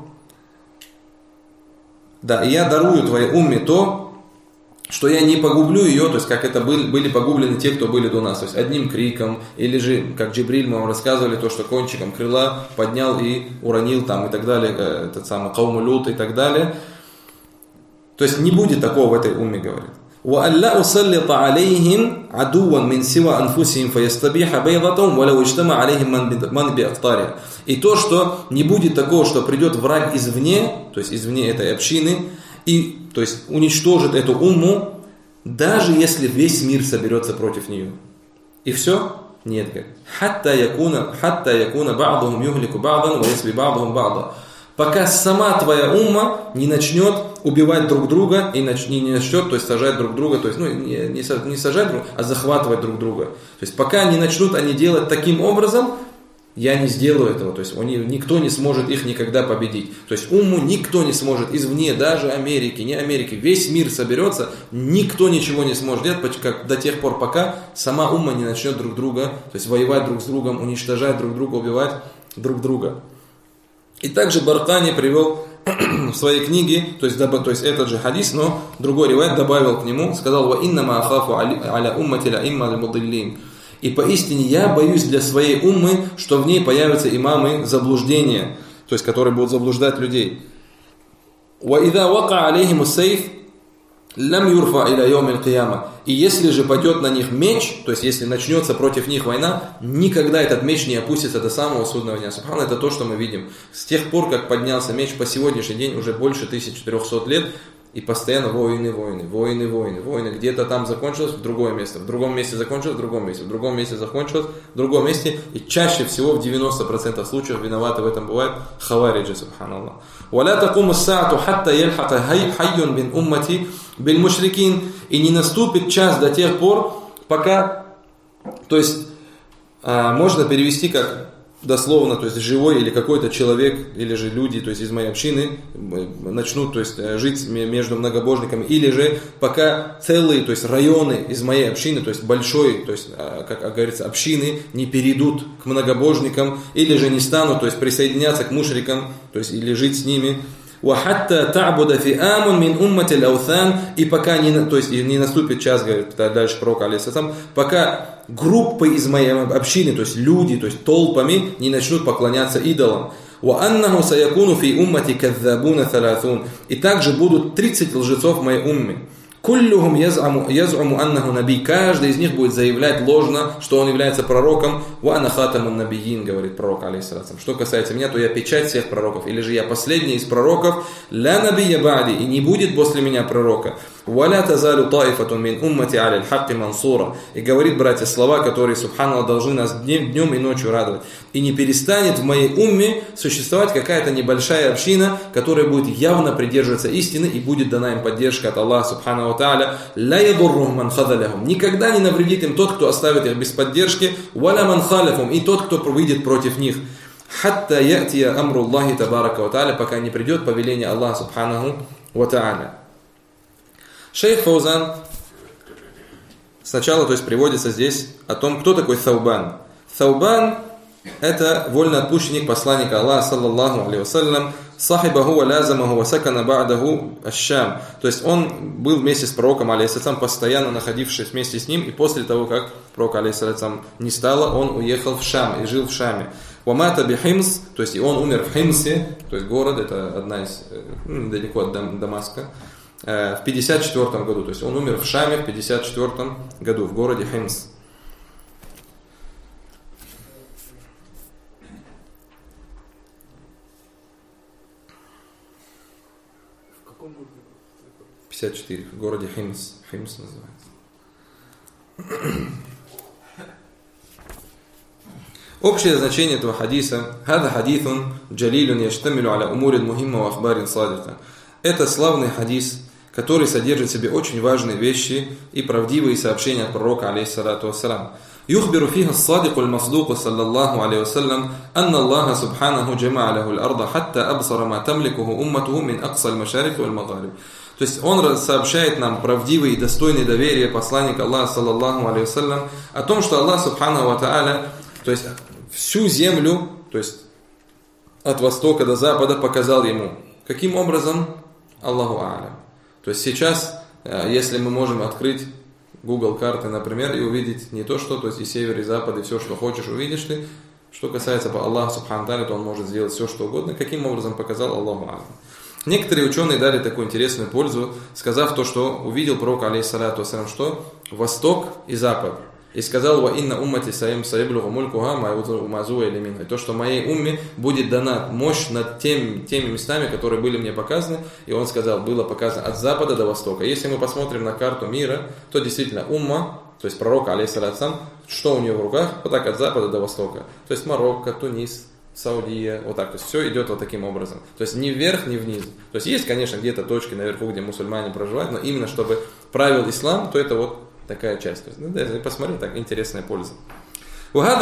Speaker 1: и я дарую твоей умме то, что я не погублю ее, то есть как это были погублены те, кто были до нас, то есть одним криком, или же, как Джибриль, мы вам рассказывали, то, что кончиком крыла поднял и уронил там и так далее, этот самый Кауму Лут и так далее. То есть не будет такого в этой умме, говорит. وَأَلَّا أُسَلِّطَ عَلَيْهِمْ عَدُوًا مِنْ سِوَى أَنفُسِهِمْ فَيَسْتَبِيحَ بَيْضَتَهُمْ وَلَوْ اجْتَمَعَ عَلَيْهِمْ مَنْ بِأَخْطَارِهِ. И то, что не будет такого, что придет враг извне, то есть извне этой общины, и то есть уничтожит эту умму, даже если весь мир соберется против нее. И все? Нет, говорит. «Хатта якуна ба'духум юхлику ба'дан ва ясби ба'духум ба'да». Пока сама твоя умма не начнет убивать друг друга и не начнет, то есть сажать друг друга, то есть не сажать друг, а захватывать друг друга. То есть пока не начнут они делать таким образом, я не сделаю этого, то есть никто не сможет их никогда победить. То есть умму никто не сможет извне, даже Америки, не Америки, весь мир соберется, никто ничего не сможет делать до тех пор, пока сама умма не начнет друг друга, то есть воевать друг с другом, уничтожать друг друга, убивать друг друга. И также Баркани привел в своей книге, то есть этот же хадис, но другой ривайт добавил к нему, сказал: «Ва иннама ахафу аля уммати ла имма аль-мудиллин». И поистине я боюсь для своей уммы, что в ней появятся имамы заблуждения, то есть которые будут заблуждать людей. «Ва идha вака алейхиму сейф лам юрфа иля йом аль-кияма». И если же пойдет на них меч, то есть если начнется против них война, никогда этот меч не опустится до самого судного дня. Субхана, это то, что мы видим. С тех пор, как поднялся меч, по сегодняшний день уже больше 1400 лет, и постоянно войны. Где-то там закончилось, в другое место. В другом месте закончилось, в другом месте. В другом месте закончилось, в другом месте. И чаще всего, в 90% случаев, виноваты в этом бывают хавариджи, субханаллах. وَلَا تَقُومُ السَّاعَةُ حَتَّى يَلْحَقَ حَيٌّ مِنْ أُمَّتِي بِالْمُشْرِكِينَ. И не наступит час до тех пор, пока, то есть, можно перевести как дословно, то есть живой или какой-то человек, или же люди, то есть из моей общины начнут, то есть жить между многобожниками, или же пока целые, то есть районы из моей общины, то есть большой, то есть, как говорится, общины не перейдут к многобожникам, или же не станут, то есть присоединяться к мушрикам, то есть или жить с ними. وَحَتَّى تَعْبُدَ فِئَامٌ مِنْ أُمَّةِ الْأَوْثَانِ. И пока то есть не наступит час, говорит дальше пророк алейхиссалям, пока группы из моей общины, то есть люди, то есть толпами не начнут поклоняться идолам. وَأَنَّهُ سَيَكُونُ فِي أُمَّةِ كَذَّابُونَ ثَلَاثُونَ. И также будут 30 лжецов в моей умме. Куллюхум яз'уму аннаху наби. Каждый из них будет заявлять ложно, что он является пророком. Ва ана хатамун набиин, говорит пророк, алейхиссалям. Что касается меня, то я печать всех пророков. Или же я последний из пророков. Ля набия ба'ди. И не будет после меня пророка. Ва ля тазалю таифатун мин уммати аля аль-хакки мансура. И говорит, братья, слова, которые, субханаллах, должны нас днем и ночью радовать. И не перестанет в моей умме существовать какая-то небольшая община, которая будет явно придерживаться истины и будет дана им поддержка от Аллаха, субхану ва тааля. Ля ядуррухум ман хазалахум. Никогда не навредит им тот, кто оставит их без поддержки. Валя ман халяфум. И тот, кто выйдет против них. Хатта ятия амру Аллахи табарака ва тааля. Пока не придет повеление Аллаха, субхану ва тааля. Шейх Фаузан сначала, то есть, приводится здесь о том, кто такой Таубан. Таубан — это вольноотпущенник посланника Аллаха, саллаллаху алейхи вассалям, сахибаху ва лязамаху ва сакана ба'даху аш-Шам. То есть он был вместе с пророком, алейхиссалям, постоянно находившись вместе с ним, и после того, как пророк, алейхиссалям, не стало, он уехал в Шам и жил в Шаме. Вамата бихимс, то есть и он умер в Химсе, то есть город, это одна из, недалеко от Дамаска, в 54 году. То есть он умер в Шаме в 54 году, в городе Химс.
Speaker 2: В каком городе?
Speaker 1: 54, в городе Химс. Химс называется. Общее значение этого хадиса: «Хада хадithun джалилун яштамилу аля умурин мухимма ва ахбарин садика». Это славный хадис, который содержит в себе очень важные вещи и правдивые сообщения от пророка, алейхиссалату вассалам. يخبر فيها الصادق المصدوق صلى الله عليه وسلم أن الله سبحانه جمع له الأرض حتى أبصر ما تملكه أمته من أقصى المشارق والمغارب. То есть он сообщает нам правдивые и достойные доверия посланника Аллаха, саллаллаху алейхи вассалям, о том, что Аллах, субханаху ва тааля, то есть всю землю, то есть от востока до запада показал ему. Каким образом? Аллаху а'лям. То есть сейчас, если мы можем открыть Google карты, например, и увидеть не то, что, то есть и север, и запад, и все, что хочешь, увидишь ты. Что касается Аллаха, субхану тааля, то он может сделать все, что угодно. Каким образом показал Аллаху а'лям. Некоторые ученые дали такую интересную пользу, сказав то, что увидел пророк, алейхиссалату вассалям, что восток и запад. И сказал: «Ва инна уммати саиблуху мулькуха мазуа или минха». То, что моей умме будет дана мощь над теми местами, которые были мне показаны. И он сказал, было показано от запада до востока. Если мы посмотрим на карту мира, то действительно умма, то есть пророк, алейхиссалату, что у него в руках, вот так от запада до востока. То есть Марокко, Тунис, Саудия, вот так. То есть все идет вот таким образом. То есть ни вверх, ни вниз. То есть есть, конечно, где-то точки наверху, где мусульмане проживают, но именно чтобы правил ислам, то это вот такая часть. То есть, ну, да, посмотри, так интересная польза. وهذا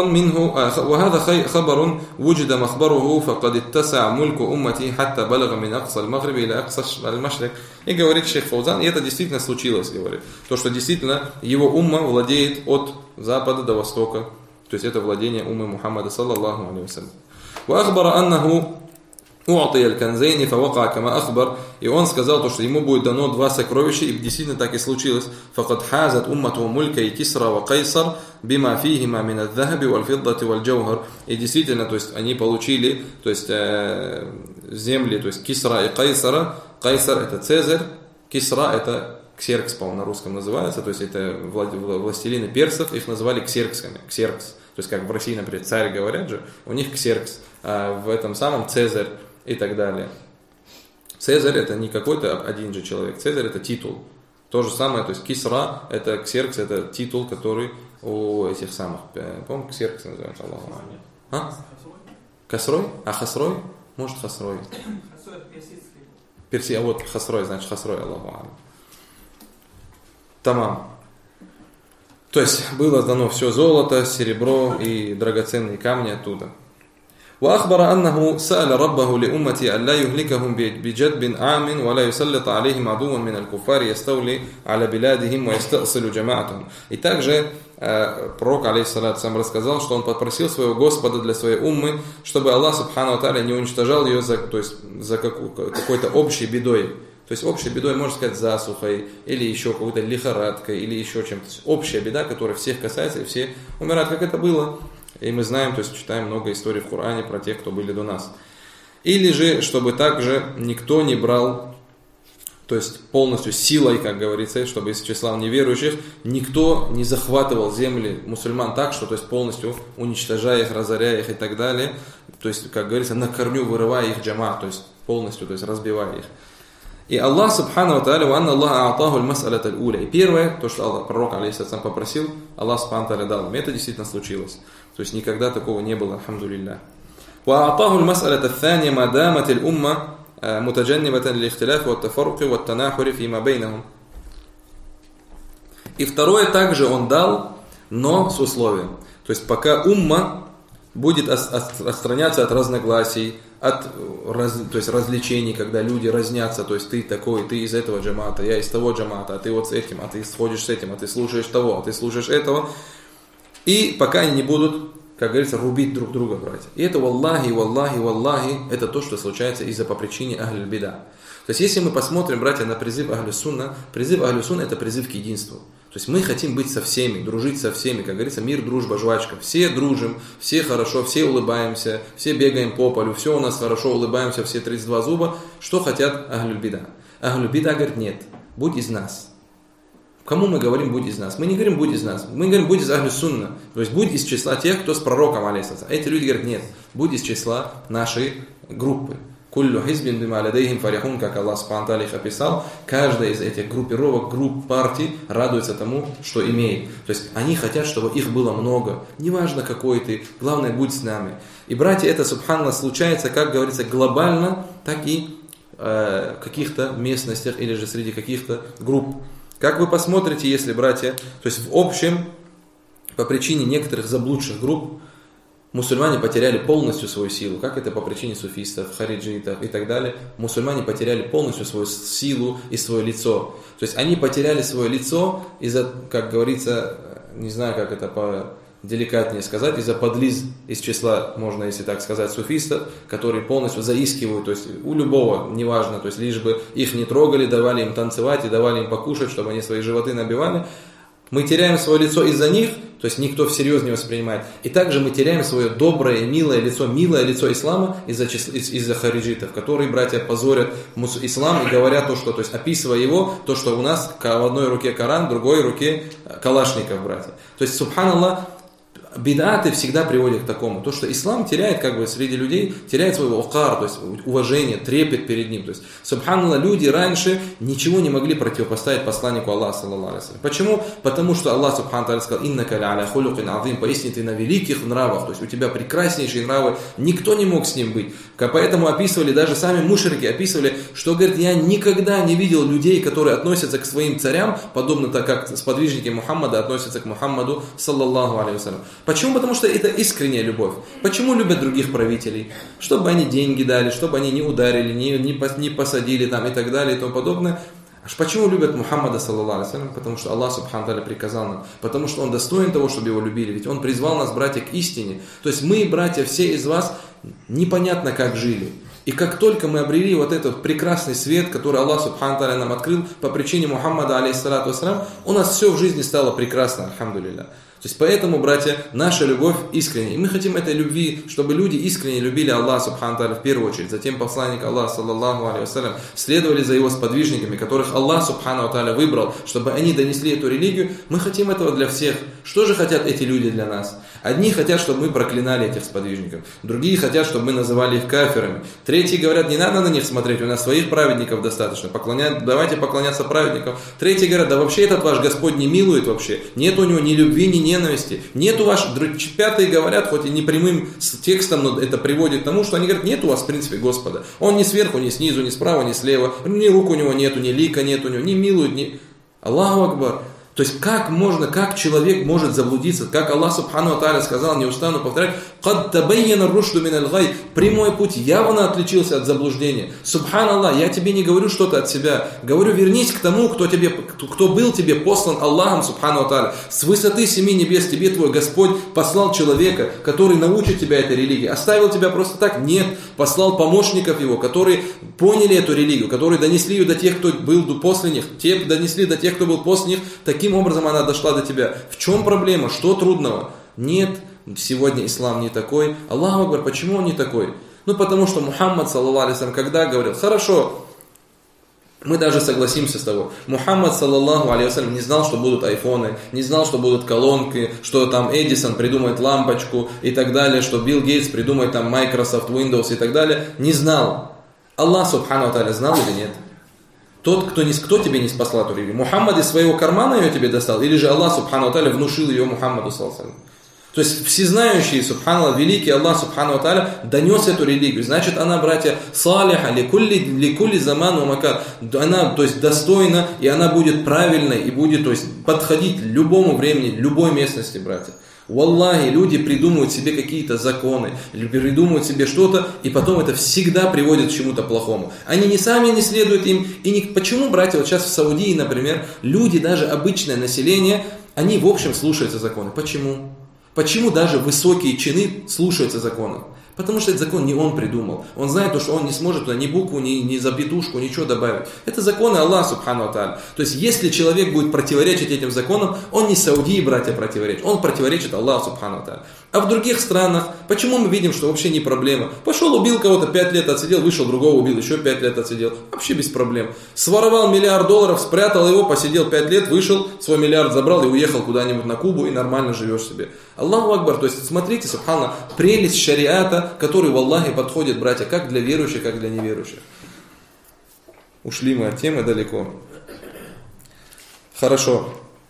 Speaker 1: خبر وجد مخبره فقد اتسع ملك أمتي حتى بلغ من أقصى المغرب إلى أقصى المشرق. И говорит шейх Фаузан, и это действительно случилось, говорит. То, что действительно его умма владеет от запада до востока. То есть это владение уммы Мухаммада, саллаллаху алейхи вассалям. وأخبر أنه أعطي الكنزين فوقع كما أخبر. И он сказал, то, что ему будет дано два сокровища, и действительно так и случилось. فقد حازت أمته ملكي كسرى وقيصر بما فيهما من الذهب والفضة والجوهر. И действительно, то есть они получили, то есть земли, то есть Кисра и Кайсара. Кайсар — это Цезарь, Кисра — это Ксеркс, по-моему, на русском называется, то есть это властелины персов, их называли ксеркскими, ксеркс. То есть как в России, например, царь говорят же, у них ксеркс, а в этом самом Цезарь и так далее. Цезарь — это не какой-то один же человек, Цезарь — это титул. То же самое, то есть Кисра — это ксеркс, это титул, который у этих самых, по-моему, ксеркс называется, Аллаху а'лям. А? Касрой? А Хасрой? Может, Хасрой. Персидский. А вот Хасрой, значит Хасрой, Аллаху а'лям. Тамам. То есть было дано все золото, серебро и драгоценные камни оттуда. وأخبر أنه سأل ربه لأمتي أن لا يهلكهم بجدب عام ولا يسلط عليهم عدوا من الكفار يستولي على بلادهم ويستأصل جماعتهم. И также пророк, алейхиссалату сам рассказал, что он попросил своего Господа для своей уммы, чтобы Аллах, субхану ва тааля, не уничтожал ее за какой-то общей бедой. То есть общей бедой, можно сказать, засухой, или еще какой-то лихорадкой, или еще чем-то. Общая беда, которая всех касается, и все умирают, как это было. И мы знаем, то есть читаем много историй в Коране про тех, кто были до нас. Или же, чтобы также никто не брал то есть полностью силой, как говорится, чтобы из числа неверующих никто не захватывал земли мусульман так, что то есть полностью уничтожая их, разоряя их и так далее, то есть, как говорится, на корню вырывая их джамаат, то есть полностью, то есть разбивая их. И Аллах Субхану ва Тааля, «Ванна Аллаха а'таху аль-мас'алат аль-уля». И первое, то, что пророк, алейхиссалям, попросил, Аллах Субхану ва Тааля дал. И это действительно случилось. То есть никогда такого не было, альхамдулиллах. وأعطاه المسألة الثانية ما دامت الأمة متجنبة للاختلاف والتفرق والتناحر فيما بينهم. И второе также он дал, но с условием. То есть пока умма будет отстраняться от разногласий, от то есть развлечений, когда люди разнятся, то есть ты такой, ты из этого джамата, я из того джамата, а ты вот с этим, а ты сходишь с этим, а ты слушаешь того, а ты слушаешь этого. И пока они не будут, как говорится, рубить друг друга, братья. И это валлахи, валлахи, валлахи, это то, что случается по причине ахль-бида. То есть если мы посмотрим, братья, на призыв ахль-сунна это призыв к единству. То есть мы хотим быть со всеми, дружить со всеми, как говорится, мир, дружба, жвачка. Все дружим, все хорошо, все улыбаемся, все бегаем по полю, все у нас хорошо, улыбаемся, все 32 зуба. Что хотят ахль-бида? Ахль-бида говорит, нет, будь из нас. Кому мы говорим будь из нас? Мы не говорим будь из нас, мы говорим будь из ахль-сунна. То есть будь из числа тех, кто с пророком, алейхиссалям. А эти люди говорят, нет, будь из числа нашей группы. Куллю хизбин бима ладейхим фарихун, как Аллах Субхану ва Тааля их описал, каждая из этих группировок, групп, партий радуется тому, что имеет. То есть они хотят, чтобы их было много. Неважно какой ты, главное будь с нами. И, братья, это, субханаллах, случается, как говорится, глобально, так и в каких-то местностях или же среди каких-то групп. Как вы посмотрите, если, братья, то есть в общем, по причине некоторых заблудших групп, мусульмане потеряли полностью свою силу, как это по причине суфистов, хариджитов и так далее. Мусульмане потеряли полностью свою силу и свое лицо. То есть они потеряли свое лицо из-за, как говорится, не знаю, как это по-деликатнее сказать, из-за подлиз из числа, можно если так сказать, суфистов, которые полностью заискивают, то есть у любого, неважно, то есть лишь бы их не трогали, давали им танцевать и давали им покушать, чтобы они свои животы набивали. Мы теряем свое лицо из-за них, то есть никто всерьез не воспринимает. И также мы теряем свое доброе, милое лицо ислама из-за хариджитов, которые, братья, позорят ислам и говорят то, что, то есть описывая его, то, что у нас в одной руке Коран, в другой руке Калашников, братья. То есть, субханаллах, бидаты всегда приводят к такому, то, что ислам теряет, как бы, среди людей, теряет своего укар, то есть уважение, трепет перед ним. То есть, субханаллах, люди раньше ничего не могли противопоставить посланнику Аллаха, саллаллаху алейхи ва саллям. Почему? Потому что Аллах, субханаллах, сказал, иннака ля хулукин азим, поистине ты на великих нравах, то есть у тебя прекраснейшие нравы, никто не мог с ним быть. Поэтому описывали, даже сами мушрики описывали, что, говорит, я никогда не видел людей, которые относятся к своим царям, подобно так, как сподвижники Мухаммада относятся к Мухаммаду, саллаллаху алейхи ва саллям. Почему? Потому что это искренняя любовь. Почему любят других правителей? Чтобы они деньги дали, чтобы они не ударили, не посадили там и так далее и тому подобное. Почему любят Мухаммада, саллаллаху алейхи ва саллям? Потому что Аллах Субхану ва Тааля приказал нам. Потому что Он достоин того, чтобы Его любили. Ведь Он призвал нас, братья, к истине. То есть мы, братья, все из вас непонятно как жили. И как только мы обрели вот этот прекрасный свет, который Аллах Субхану ва Тааля нам открыл по причине Мухаммада, алейхиссалату вассалям, у нас все в жизни стало прекрасно, альхамдулилля. То есть поэтому, братья, наша любовь искренняя. И мы хотим этой любви, чтобы люди искренне любили Аллаха Субхану ва Тааля в первую очередь. Затем посланник Аллаха, саллаллаху алейхи ва саллям, следовали за его сподвижниками, которых Аллах Субхану ва Тааля выбрал, чтобы они донесли эту религию. Мы хотим этого для всех. Что же хотят эти люди для нас? Одни хотят, чтобы мы проклинали этих сподвижников. Другие хотят, чтобы мы называли их кафирами. Третьи говорят, не надо на них смотреть, у нас своих праведников достаточно. Давайте поклоняться праведникам. Третьи говорят, да вообще этот ваш Господь не милует вообще. Нет у него ни любви, ни ненависти. Нет у вас. Пятые говорят, хоть и не прямым текстом, но это приводит к тому, что они говорят, нет у вас в принципе Господа. Он ни сверху, ни снизу, ни справа, ни слева. Ни рук у него нету, ни лика нет у него, ни милует, ни... Аллаху Акбар. То есть как человек может заблудиться, как Аллах Субхану ва Тааля сказал, не устану повторять, «Кад табайяна рушду мин аль-гай», прямой путь явно отличился от заблуждения. Субханаллах, я тебе не говорю что-то от себя, говорю, вернись к тому, кто был тебе послан Аллахом Субхану ва Тааля. С высоты 7 небес тебе твой Господь послал человека, который научит тебя этой религии. Оставил тебя просто так? Нет. Послал помощников его, которые поняли эту религию, которые донесли ее до тех, кто был после них, те донесли до тех, кто был после них. Таким образом она дошла до тебя. В чем проблема? Что трудного? Нет, сегодня ислам не такой. Аллаху Акбар, почему он не такой? Ну потому что Мухаммад, саллаллаху алейхи ва саллям, когда говорил, хорошо, Мы даже согласимся с тобой. Мухаммад, саллаллаху алейхи вассалям, не знал, что будут айфоны, не знал, что будут колонки, что там Эдисон придумает лампочку и так далее, что Билл Гейтс придумает там Microsoft Windows и так далее. Не знал. Аллах, субхану ва тааля, знал или нет? Тот, кто тебе не спасла эту религию. Мухаммад из своего кармана ее тебе достал, или же Аллах, субхану ва тааля, внушил ее Мухаммаду, саллаллаху алейхи вассалям. То есть всезнающий, субханаллах, великий Аллах, субхану ва тааля, донес эту религию. Значит, она, братья, салиха, ликулли заману макар. Она, то есть, достойна, и она будет правильной, и будет, то есть, подходить любому времени, любой местности, братья. Валлахи, люди придумывают себе какие-то законы, придумывают себе что-то, и потом это всегда приводит к чему-то плохому. Они не сами не следуют им. Почему, братья, вот сейчас в Саудии, например, люди, даже обычное население, они в общем слушаются законы. Почему? Почему даже высокие чины слушаются законов? Потому что этот закон не он придумал. Он знает, что он не сможет туда ни букву, ни запятушку, ничего добавить. Это законы Аллаха, субхану ва тааля. То есть, если человек будет противоречить этим законам, он не Саудии, братья, противоречит. Он противоречит Аллаху, субхану ва тааля. А в других странах, почему мы видим, что вообще не проблема? Пошел, убил кого-то, 5 лет отсидел, вышел, другого убил, еще 5 лет отсидел. Вообще без проблем. Своровал $1 миллиард, спрятал его, посидел 5 лет, вышел, свой миллиард забрал и уехал куда-нибудь на Кубу и нормально живешь себе. Аллаху акбар. То есть, смотрите, субханаллах, прелесть шариата, который в Аллахе подходит, братья, как для верующих, как для неверующих. Ушли мы от темы далеко. Хорошо.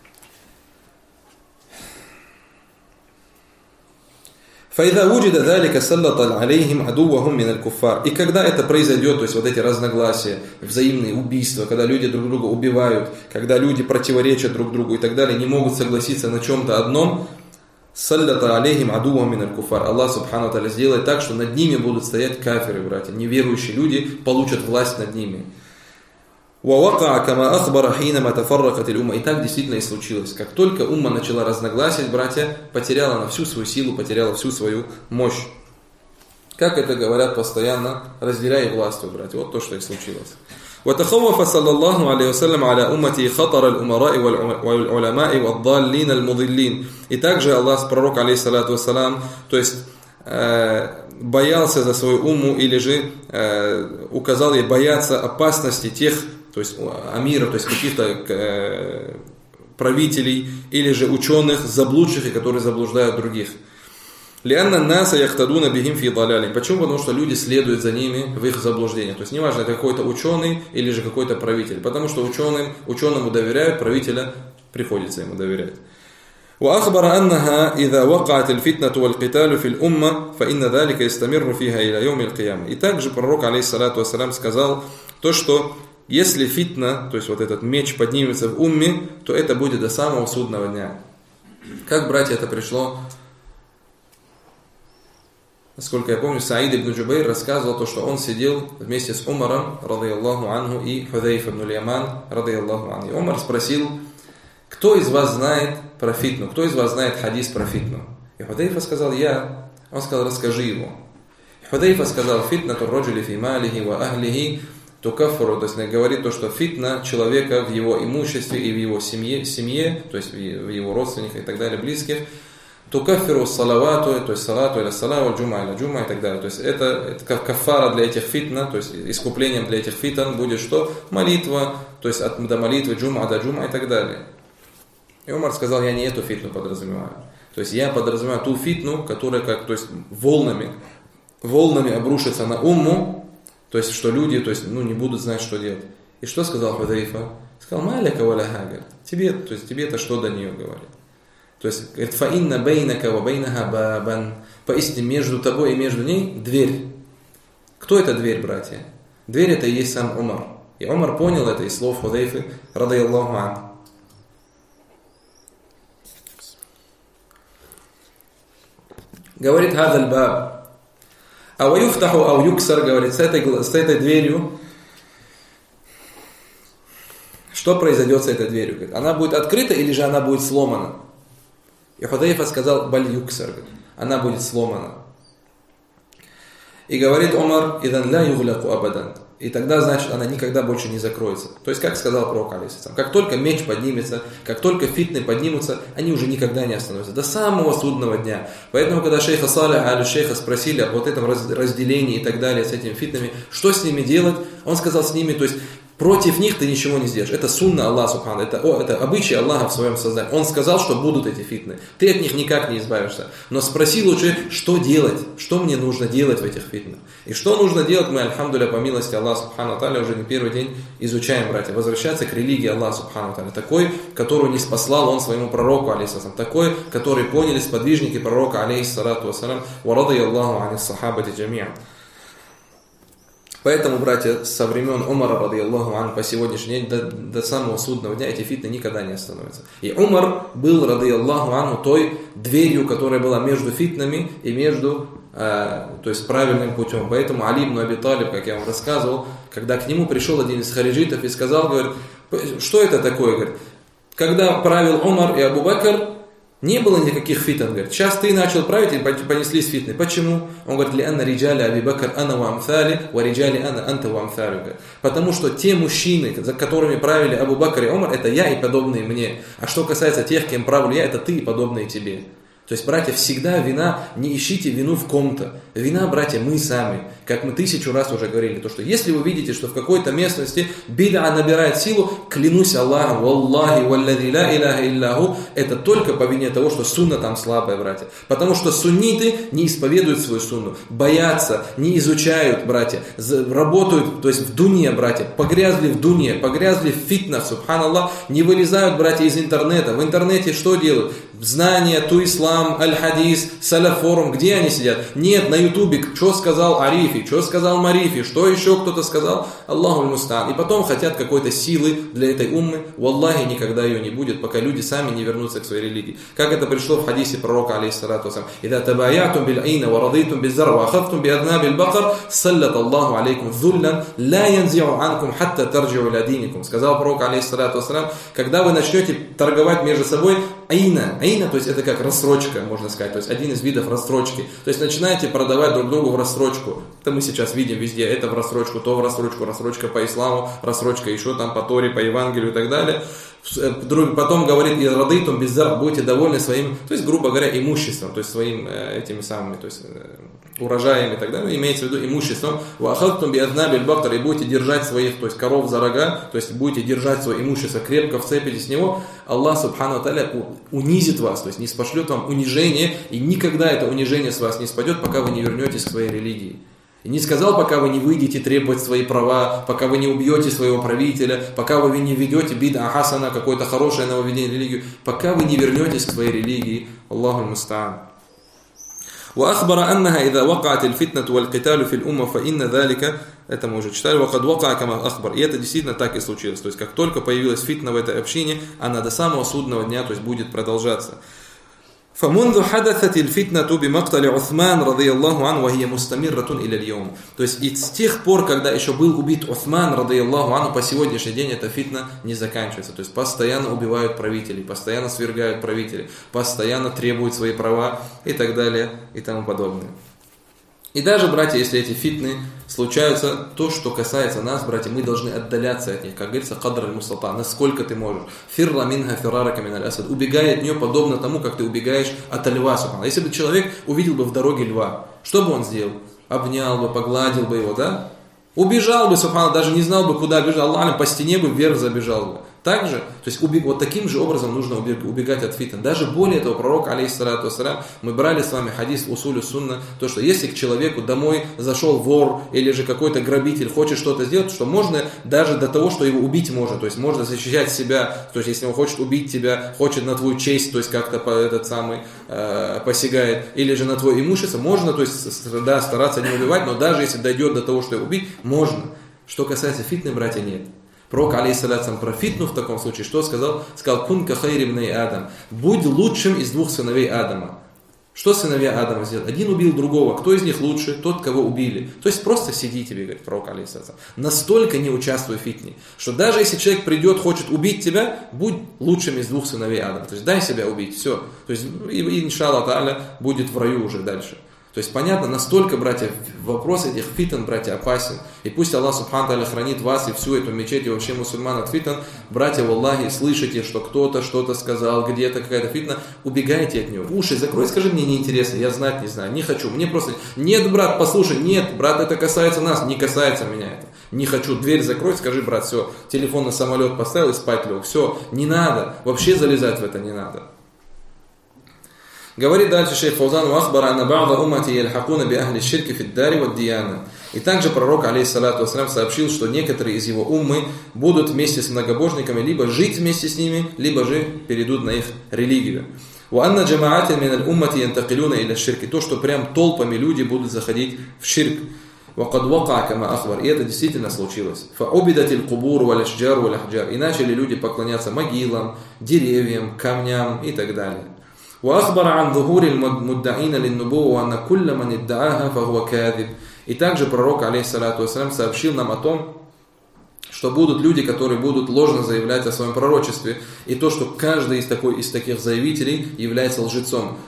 Speaker 1: فَإِذَا وُجِدَ ذَلِكَ سَلَّطَ عَلَيْهِمْ عَدُوَّهُمْ مِنَ الْكُفَّارِ. И когда это произойдет, то есть вот эти разногласия, взаимные убийства, когда люди друг друга убивают, когда люди противоречат друг другу и так далее, не могут согласиться на чем-то одном, «Саллата алейхим адуам мин аль-куфар». Аллах, субхану тааля, сделает так, что над ними будут стоять кафиры, братья. Неверующие люди получат власть над ними. «Ва-вака кама ахбара хинама тафарракат иль-умма». И так действительно и случилось. Как только умма начала разногласить, братья, потеряла она всю свою силу, потеряла всю свою мощь. Как это говорят постоянно, разделяй власть, братья. Вот то, что и случилось. وتخوف صلى الله عليه وسلم على أمته خطر الأمراء والعلماء والضالين المضلين. И также Аллах, пророк, алейхиссалату вассалам, то есть боялся за свою умму, или же указал ей бояться опасности тех, то есть амиров, то есть каких-то правителей, или же ученых, заблудших, и которые заблуждают других. Лианна наса яхтадуна бихим фи даляли. Почему? Потому что люди следуют за ними в их заблуждении. То есть неважно, это какой-то ученый или же какой-то правитель. Потому что ученому доверяют, правителя приходится ему доверять. وأخبر أنها إذا وقعت الفتنة والقتال في الأمة فإن ذلك يستمر فيها إلى يوم القيامة. И также пророк, алейхиссалату вассалям, сказал то, что если фитна, то есть вот этот меч поднимется в умме, то это будет до самого судного дня. Как, братья, это пришло? Насколько я помню, Саид ибн Джубайр рассказывал то, что он сидел вместе с Умаром, радийаллаху анху, и Худайфа ибн Яман, радийаллаху анху. И Умар спросил, кто из вас знает про фитну, кто из вас знает хадис про фитну? И Худайфа сказал, я. Он сказал, расскажи его. И Худайфа сказал, фитнату роджули фи малихи ва ахлихи тукаффару, то есть говорит то, что фитна человека в его имуществе и в его семье, то есть в его родственниках и так далее, близких, тукаффиру салавату, то есть салату или салаву, джума или джума и так далее. То есть это как кафара для этих фитна, то есть искуплением для этих фитан будет что? Молитва, то есть до молитвы джума до джума и так далее. И Умар сказал, я не эту фитну подразумеваю. То есть я подразумеваю ту фитну, которая как, то есть волнами обрушится на умму, то есть что люди, то есть не будут знать, что делать. И что сказал Худайфа? Сказал, маляка валя хага. Тебе, то есть тебе это что до нее говорит? То есть, говорит, фаинна бейнака ва бейнаха бабан. Поистине между тобой и между ней дверь. Кто эта дверь, братья? Дверь это и есть сам Умар. И Умар понял это из слов Худайфы, радийаллаху анху. Говорит хазаль баб. А ваюфтаху ау юксар, говорит, с этой дверью, что произойдет с этой дверью? Говорит, она будет открыта или же она будет сломана? И Худайфа сказал, баль юксар, она будет сломана. И говорит Умар, идан ля югляку абадан. И тогда, значит, она никогда больше не закроется. То есть, как сказал пророк, алейхиссалям, как только меч поднимется, как только фитны поднимутся, они уже никогда не остановятся. До самого судного дня. Поэтому, когда шейха Салих аль-Шейха спросили об вот этом разделении и так далее с этими фитнами, что с ними делать, он сказал с ними, то есть, Против них ты ничего не сделаешь. Это сунна Аллаха Субхану. Это обычай Аллаха в своем создании. Он сказал, что будут эти фитны. Ты от них никак не избавишься. Но спроси лучше, что делать, что мне нужно делать в этих фитнах. И что нужно делать, мы, альхамдулилля, по милости Аллаха Субхану Тааля, уже не первый день изучаем, братья. Возвращаться к религии Аллаха Субхану Тааля. Такой, которую не спаслал он своему пророку, алейхиссалам. Такой, который поняли сподвижники пророка, алейхиссалату вассалям, ва радияллаху ани сахабати джами'ан. Поэтому, братья, со времен Умара, радияллаху ан, по сегодняшний день, до самого судного дня эти фитны никогда не остановятся. И Умар был, радияллаху анху, той дверью, которая была между фитнами и между, то есть правильным путем. Поэтому Али ибн Аби Талиб, как я вам рассказывал, когда к нему пришел один из хариджитов и сказал, говорит, что это такое? Говорит, когда правил Умар и Абу Бакр, не было никаких фитн, говорит. Сейчас ты начал править и понеслись фитны. Почему? Он говорит, «Лианна риджали Аби Бакр ана ва амthали, ва риджали ана анта ва амthалю». Потому что те мужчины, за которыми правили Абу Бакр и Умар, это я и подобные мне. А что касается тех, кем правлю я, это ты и подобные тебе. То есть, братья, всегда вина, не ищите вину в ком-то. Вина, братья, мы сами. Как мы 1000 раз уже говорили, то что если вы видите, что в какой-то местности бид'a набирает силу, клянусь Аллахом, валлахи, валлади ла иляха илляху, это только по вине того, что сунна там слабая, братья. Потому что сунниты не исповедуют свою сунну, боятся, не изучают, братья, работают, то есть в дуне, братья, погрязли в дуне, погрязли в фитнах, субханаллах, не вылезают, братья, из интернета. В интернете что делают? Знания, туислам, аль-хадис, саляфорум, где они сидят? Нет, на ютубе, что сказал Арифи, что сказал Марифи, что еще кто-то сказал, Аллаху аль-мустаан. И потом хотят какой-то силы для этой уммы, валлахи, никогда ее не будет, пока люди сами не вернутся к своей религии. Как это пришло в хадисе пророка, алейхиссалату вассалям, «Ида табаятум биль-айна ва радитум биль-зар ва ахадтум би-адна биль-бакар, саллат Аллаху алейкум зуллян, ла янзи'у анкум хатта тарджи'у ля диникум». Сказал пророк, алейхиссалату вассалям, когда вы начнете торговать между собой, айна, то есть это как рассрочка, можно сказать, то есть один из видов рассрочки. То есть начинаете продавать друг другу в рассрочку. Это мы сейчас видим везде, это в рассрочку, то в рассрочку, рассрочка по исламу, рассрочка еще там по Торе, по Евангелию и так далее. Потом говорит, и радейтум беззар, будете довольны своим, то есть, грубо говоря, имуществом, то есть своим этими самыми, то есть урожаями и так далее, имеется в виду имуществом, вахадтум биадна бильбактар, и будете держать своих, то есть коров за рога, то есть будете держать свое имущество, крепко вцепитесь в него, Аллах субхану тааля унизит вас, то есть не спошлет вам унижение, и никогда это унижение с вас не спадет, пока вы не вернетесь к своей религии. И не сказал, пока вы не выйдете требовать свои права, пока вы не убьете своего правителя, пока вы не ведете бид'a хасана, какое-то хорошее нововведение в религию, пока вы не вернетесь к своей религии. Аллаху муста'ан. وأخبر أنها إذا وقعت الفتنة والقتال في الأمة فإن ذلك, это мы уже читали, وقد وقع كما أخبر, и это действительно так и случилось. То есть как только появилась фитна в этой общине, она до самого судного дня, то есть будет продолжаться. فمنذ حدثت الفتنة بمقتل عثمان رضي الله عنه وهي مستمرة إلى اليوم. То есть и с тех пор, когда еще был убит Уthман رضي الله عنه, по сегодняшний день эта фитна не заканчивается. То есть постоянно убивают правителей, постоянно свергают правителей, постоянно требуют свои права и так далее и тому подобное. И даже, братья, если эти фитны случаются, то, что касается нас, братья, мы должны отдаляться от них. Как говорится, «Кадр аль-мустата», насколько ты можешь. «Фирра минха фирарака мин аль-асад». Убегай от нее подобно тому, как ты убегаешь от льва. Если бы человек увидел бы в дороге льва, что бы он сделал? Обнял бы, погладил бы его, да? Убежал бы, субхана, даже не знал бы, куда бежал. Аллах, по стене бы вверх забежал бы. Также, то есть вот таким же образом нужно убегать от фитн. Даже более того, пророк, алейхиссалату вассалям, мы брали с вами хадис усулю сунна, то, что если к человеку домой зашел вор или же какой-то грабитель, хочет что-то сделать, что можно даже до того, что его убить можно, то есть можно защищать себя, то есть если он хочет убить тебя, хочет на твою честь, то есть как-то посягает, или же на твое имущество, можно, то есть да, стараться не убивать, но даже если дойдет до того, что его убить, можно. Что касается фитны, братья, нет. Пророк, алейхиссалям, про фитну в таком случае, что сказал? Сказал, кун ка хайри ибнай Адам, будь лучшим из двух сыновей Адама. Что сыновья Адама сделали? Один убил другого. Кто из них лучше? Тот, кого убили. То есть просто сиди тебе, говорит пророк, алейхиссалям. Настолько не участвуй в фитне, что даже если человек придет, хочет убить тебя, будь лучшим из двух сыновей Адама. То есть дай себя убить, все. То есть, и иншаллах тааля будет в раю уже дальше. То есть понятно, настолько, братья, вопрос этих фитн, братья, опасен. И пусть Аллах Субхану Тааля хранит вас и всю эту мечеть, и вообще мусульман от фитн. Братья, в Аллахе, слышите, что кто-то что-то сказал, где-то какая-то фитна, убегайте от него. Уши закрой, скажи, мне неинтересно, я знать не знаю, не хочу. Мне просто, нет, брат, послушай, нет, брат, это касается нас, не касается меня это. Не хочу, дверь закрой, скажи, брат, все, телефон на самолет поставил и спать лег. Все, не надо, вообще залезать в это не надо. Говорит дальше шейх Фаузан: «Вахбара анна ба'да уммати яльхакуна би ахли ширки фид дари вад дияна». И также пророк, алейхиссалату вассалям, сообщил, что некоторые из его уммы будут вместе с многобожниками либо жить вместе с ними, либо же перейдут на их религию. «Ва анна джама'атин миналь уммати янтакилуна иля ширки». То, что прям толпами люди будут заходить в ширк. وقد وقع كما أخبر. И это действительно случилось. فعبدت القبور والأشجار والأحجار. И начали люди поклоняться могилам, деревьям, камням и так далее. وأخبر عن ظهور المدعين للنبوة وأن كل من ادعاها فهو كاذب. И также пророк, алейхиссалату вассалям, сообщил нам о том, что будут люди, которые будут ложно заявлять о своем пророчестве, и то, что каждый из таких заявителей является лжецом.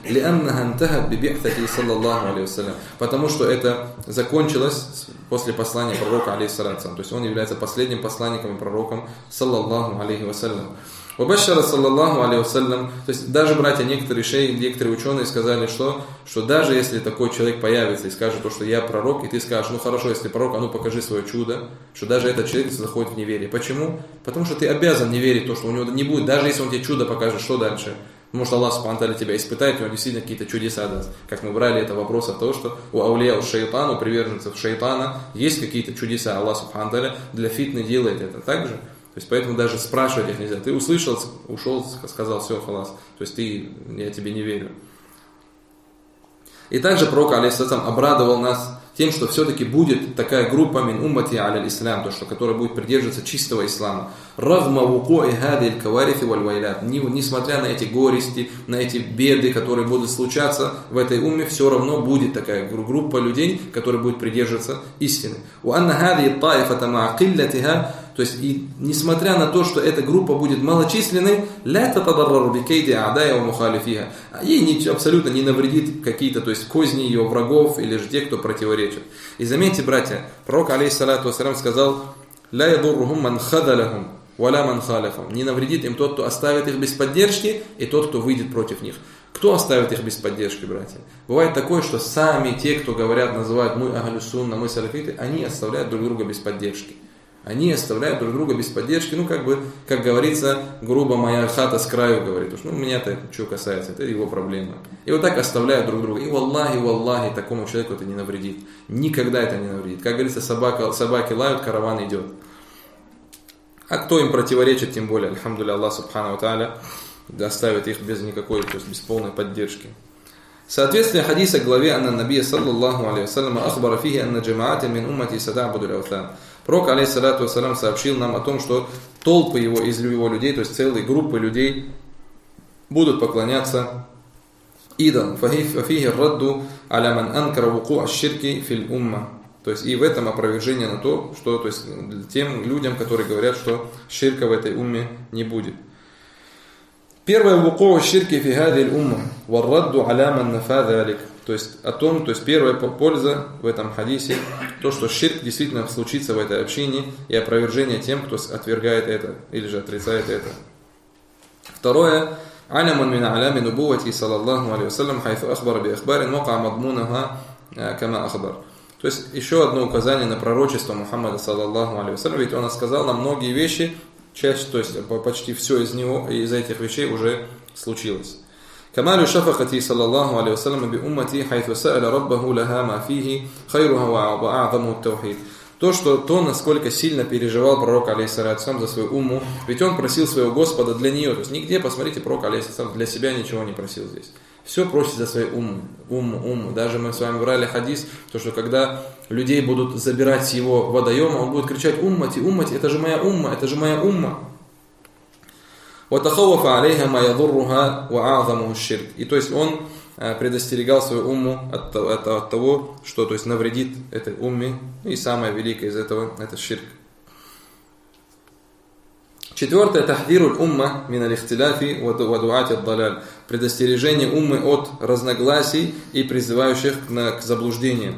Speaker 1: Потому что это закончилось после послания пророка, алейхиссалату. То есть он является последним посланником и пророком, саллаллаху алейхи вассалям. Вабашара саллаллаху алейхи вассалям. То есть даже, братья, некоторые шейхи, некоторые ученые сказали, что даже если такой человек появится и скажет, что я пророк, и ты скажешь, ну хорошо, если пророк, а ну покажи свое чудо, что даже этот человек заходит в неверие. Почему? Потому что ты обязан не верить в то, что у него не будет, даже если он тебе чудо покажет, что дальше? Может, Аллах Субхану Тааля тебя испытает, у него действительно какие-то чудеса даст. Как мы брали это вопрос от того, что у аулия, у шайтана, у приверженцев шайтана есть какие-то чудеса. Аллах Субхану Тааля для фитны делает это также. То есть поэтому даже спрашивать их нельзя. Ты услышал, ушел, сказал, все, халас. То есть я тебе не верю. И также пророк, алейхиссалям, обрадовал нас тем, что все-таки будет такая группа мин уммати аля ислам, то, что, которая будет придерживаться чистого ислама. Рагма вукуи хадиль каварифи валь вайлят. Несмотря на эти горести, на эти беды, которые будут случаться в этой умме, все равно будет такая группа людей, которая будет придерживаться истины. Уанна хади таифата ма киллатиха. То есть, и несмотря на то, что эта группа будет малочисленной, ей абсолютно не навредит какие-то, то есть, козни ее врагов или же те, кто противоречит. И заметьте, братья, пророк, алейхиссалату вассалям, сказал: «Ля ядуррухум ман хадалахум, валя ман халафум». Не навредит им тот, кто оставит их без поддержки, и тот, кто выйдет против них. Кто оставит их без поддержки, братья? Бывает такое, что сами те, кто говорят, называют мы ахлю сунна, мы салафиты, они оставляют друг друга без поддержки. Они оставляют друг друга без поддержки, как говорится, грубо, моя хата с краю, говорит, меня-то что касается, это его проблема. И вот так оставляют друг друга. И валлахи, такому человеку это не навредит. Никогда это не навредит. Как говорится, собаки лают, караван идет. А кто им противоречит, тем более, альхамдулилля, Аллах Субхану Тааля оставит их без никакой, то есть без полной поддержки. Соответствие хадиса к главе «Анна набия саллаллаху алейхи вассалям ахбара фихи анна джамаати мин уммати сата'буду аль-автан». Пророк, алейхиссалату вассалям, сообщил нам о том, что толпы из его людей, то есть целые группы людей, будут поклоняться идолам. Фахихи радду аля ман анкара вуку аш-ширки фил умма. То есть и в этом опровержение на то, что, то есть тем людям, которые говорят, что ширка в этой умме не будет. Первое вуку ширки фи хадиль умма варрадду аля ман нафа залик. То есть первая польза в этом хадисе, то, что ширк действительно случится в этой общине, и опровержение тем, кто отвергает это, или же отрицает это. Второе, алямун мин алями нубувати саллаллаху алейхи вассалям, хайфу ахбар би ахбарин, вака мадмунаха кама ахбар. То есть еще одно указание на пророчество Мухаммада саллаллаху алейхи вассалям, ведь он сказал нам многие вещи, то есть почти все из этих вещей уже случилось. كمال شفقته صلى الله عليه وسلم بأمتي حيث سأل ربه لها ما فيه خيرها وأعظمه التوحيد. То, насколько сильно переживал пророк, алейхиссалям, за свою умму, ведь он просил своего Господа для нее. То есть нигде, посмотрите, пророк, алейхиссалям, для себя ничего не просил здесь. Все просит за свою умму. Даже мы с вами брали хадис, то, что когда людей будут забирать с его водоема, он будет кричать: уммати, уммати, это же моя умма, это же моя умма. И то есть он предостерегал свою умму от того, что, то есть, навредит этой умме, и самое великое из этого — это ширк. Четвертое, тахдируль умма мин аль-ихтиляфи ва дуати ад-даляль. Предостережение уммы от разногласий и призывающих к заблуждению.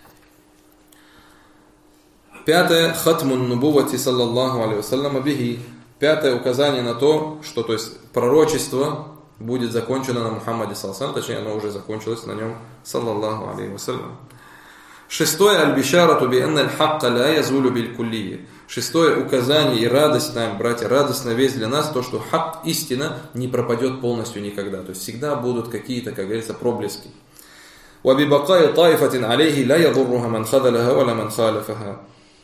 Speaker 1: Пятое, хатмун нубувати саллаллаху алейхи вассалям бихи. Пятое указание на то, что то есть пророчество будет закончено на Мухаммаде саллаллаху, точнее оно уже закончилось на нем саллаллаху алейхи вассалям. Шестое, аль-бишарату би анна аль-хакка ла язулю биль-куллии. Шестое указание и радость нам, братья, радостная весть для нас, то, что хак, истина, не пропадет полностью никогда. То есть всегда будут какие-то, как говорится, проблески. وَبِبَقَاءِ طَائِفَةٍ عَلَيْهِ لَا يَضُرُّهَا مَنْ خَذَلَهَا وَلَا مَنْ خَالَفَهَا.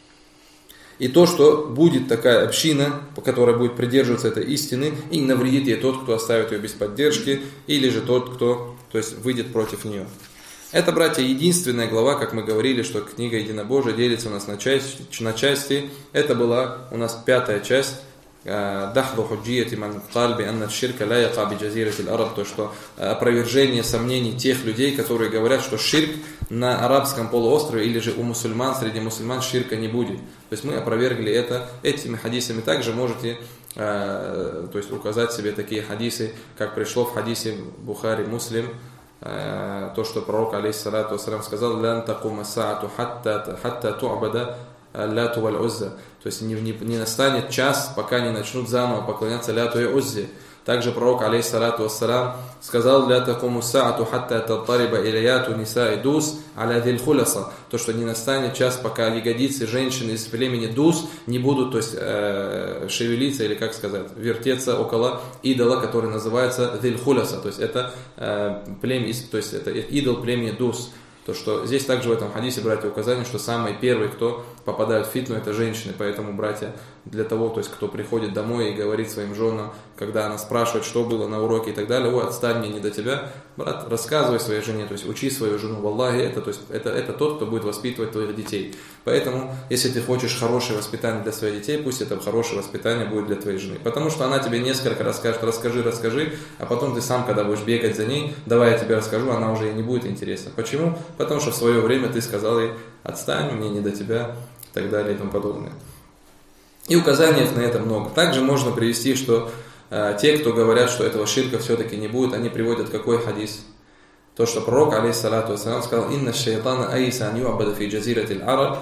Speaker 1: И то, что будет такая община, которая будет придерживаться этой истины, и не навредит ей тот, кто оставит ее без поддержки, или же тот, кто, то есть, выйдет против нее. Это, братья, единственная глава, как мы говорили, что книга Единобожия делится у нас на части. Это была у нас пятая часть. Дахду худжияти ман кальби анна ширка ла яка би джазирати аль-араб. То, что опровержение сомнений тех людей, которые говорят, что ширк на арабском полуострове или же у мусульман, среди мусульман ширка не будет. То есть мы опровергли это этими хадисами. Также можете то есть, указать себе такие хадисы, как пришло в хадисе Бухари, Муслим, то, что пророк алейхиссалату вассалям сказал: «Лян такума саату хатта ту'бада ляту валь узза». То есть не настанет час, пока не начнут заново поклоняться ляту и уззе. Также пророк алейхиссалату вассалям сказал: «Ля такуму саату хатта таттариба илияту ниса и дус аля диль хуласа». То, что не настанет час, пока ягодицы женщин из племени Дус не будут, то есть шевелиться, или как сказать, вертеться около идола, который называется диль хуласа. То есть это племя, то есть это идол племени Дус. То, что здесь также в этом хадисе, братья, указание, что самые первые, кто попадают в фитну, это женщины. Поэтому, братья, для того, то есть, кто приходит домой и говорит своим женам, когда она спрашивает, что было на уроке и так далее: «Ой, отстань, мне не до тебя», брат, рассказывай своей жене, то есть учи свою жену в Аллахе, это тот, кто будет воспитывать твоих детей. Поэтому, если ты хочешь хорошее воспитание для своих детей, пусть это хорошее воспитание будет для твоей жены. Потому что она тебе несколько раз скажет: расскажи, а потом ты сам, когда будешь бегать за ней: «Давай я тебе расскажу», она уже ей не будет интересна. Почему? Потому что в свое время ты сказал ей: «Отстань, мне не до тебя», и так далее и тому подобное. И указаний на это много. Также можно привести, что те, кто говорят, что этого ширка все-таки не будет, они приводят какой хадис? То, что пророк, алейхиссалату вассалям, сказал: «Инна шайтана айса ан ю'абада фи джазирати аль-араб,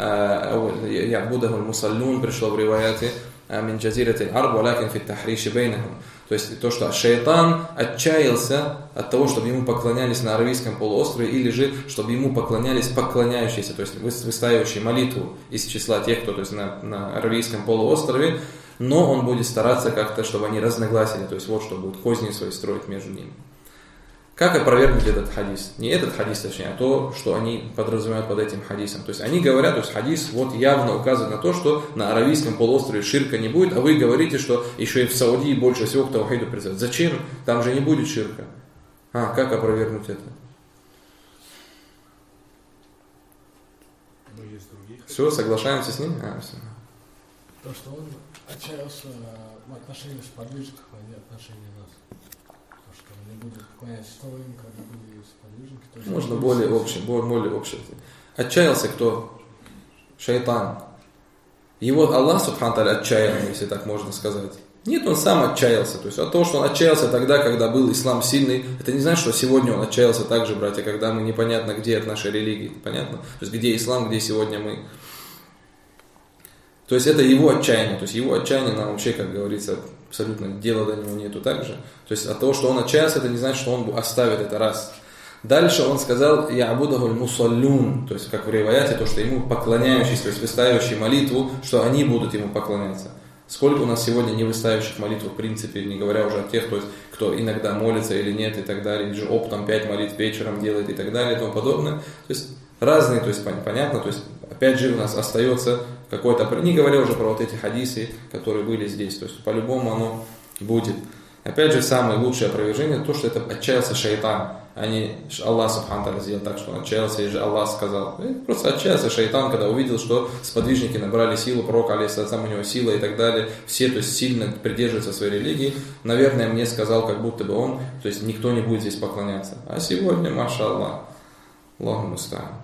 Speaker 1: я'будаху аль-мусаллун», пришло в риваяте мин джазирати аль-араб, валякин фи тахриши бейнахум. То есть то, что шайтан отчаялся от того, чтобы ему поклонялись на Аравийском полуострове, или же чтобы ему поклонялись поклоняющиеся, то есть выстаивающие молитву из числа тех, кто, то есть на Аравийском полуострове, но он будет стараться как-то, чтобы они разногласили, то есть вот что будет козни свои строить между ними. Как опровергнуть этот хадис? Не этот хадис, точнее, а то, что они подразумевают под этим хадисом. То есть они говорят, то есть хадис вот явно указывает на то, что на Аравийском полуострове ширка не будет, а вы говорите, что еще и в Саудии больше всего к таухиду призывают. Зачем? Там же не будет ширка. Как опровергнуть это? Все, соглашаемся с ним? Все.
Speaker 2: То, что он отчаялся в отношении сподвижников, а не отношении нас. Что не будет поклоняться стоим, как были сподвижники.
Speaker 1: Можно более общее. Отчаялся кто? Шайтан. Его Аллах субхану тааля отчаял, если так можно сказать. Нет, он сам отчаялся. То есть от того, что он отчаялся тогда, когда был ислам сильный, это не значит, что сегодня он отчаялся так же, братья, когда мы непонятно где от нашей религии. Понятно? То есть где ислам, где сегодня мы. То есть это его отчаяние. То есть его отчаяние нам вообще, как говорится, абсолютно дела до него нету также. То есть от того, что он отчаялся, это не значит, что он оставит это раз. Дальше он сказал: «Я'будаху аль-мусаллун», то есть как в риваяте, то, что ему поклоняющиеся, то есть выставивающие молитву, что они будут ему поклоняться. Сколько у нас сегодня не выставивших молитву, в принципе, не говоря уже о тех, то есть, кто иногда молится или нет и так далее, или же оптом 5 молитв вечером делает и так далее и тому подобное. То есть разные, то есть понятно, то есть опять же у нас остается какой-то, не говоря уже про вот эти хадисы, которые были здесь, то есть по-любому оно будет. Опять же, самое лучшее опровержение то, что это отчаялся шайтан, а не Аллах субхану тааля сделал так, что он отчаялся, и же Аллах сказал. Просто отчаялся шайтан, когда увидел, что сподвижники набрали силу, пророк алейхиссалам, у него сила и так далее, все, то есть сильно придерживаются своей религии. Наверное, мне сказал, как будто бы он, то есть никто не будет здесь поклоняться. А сегодня, маша Аллах, Аллаху муста'ан.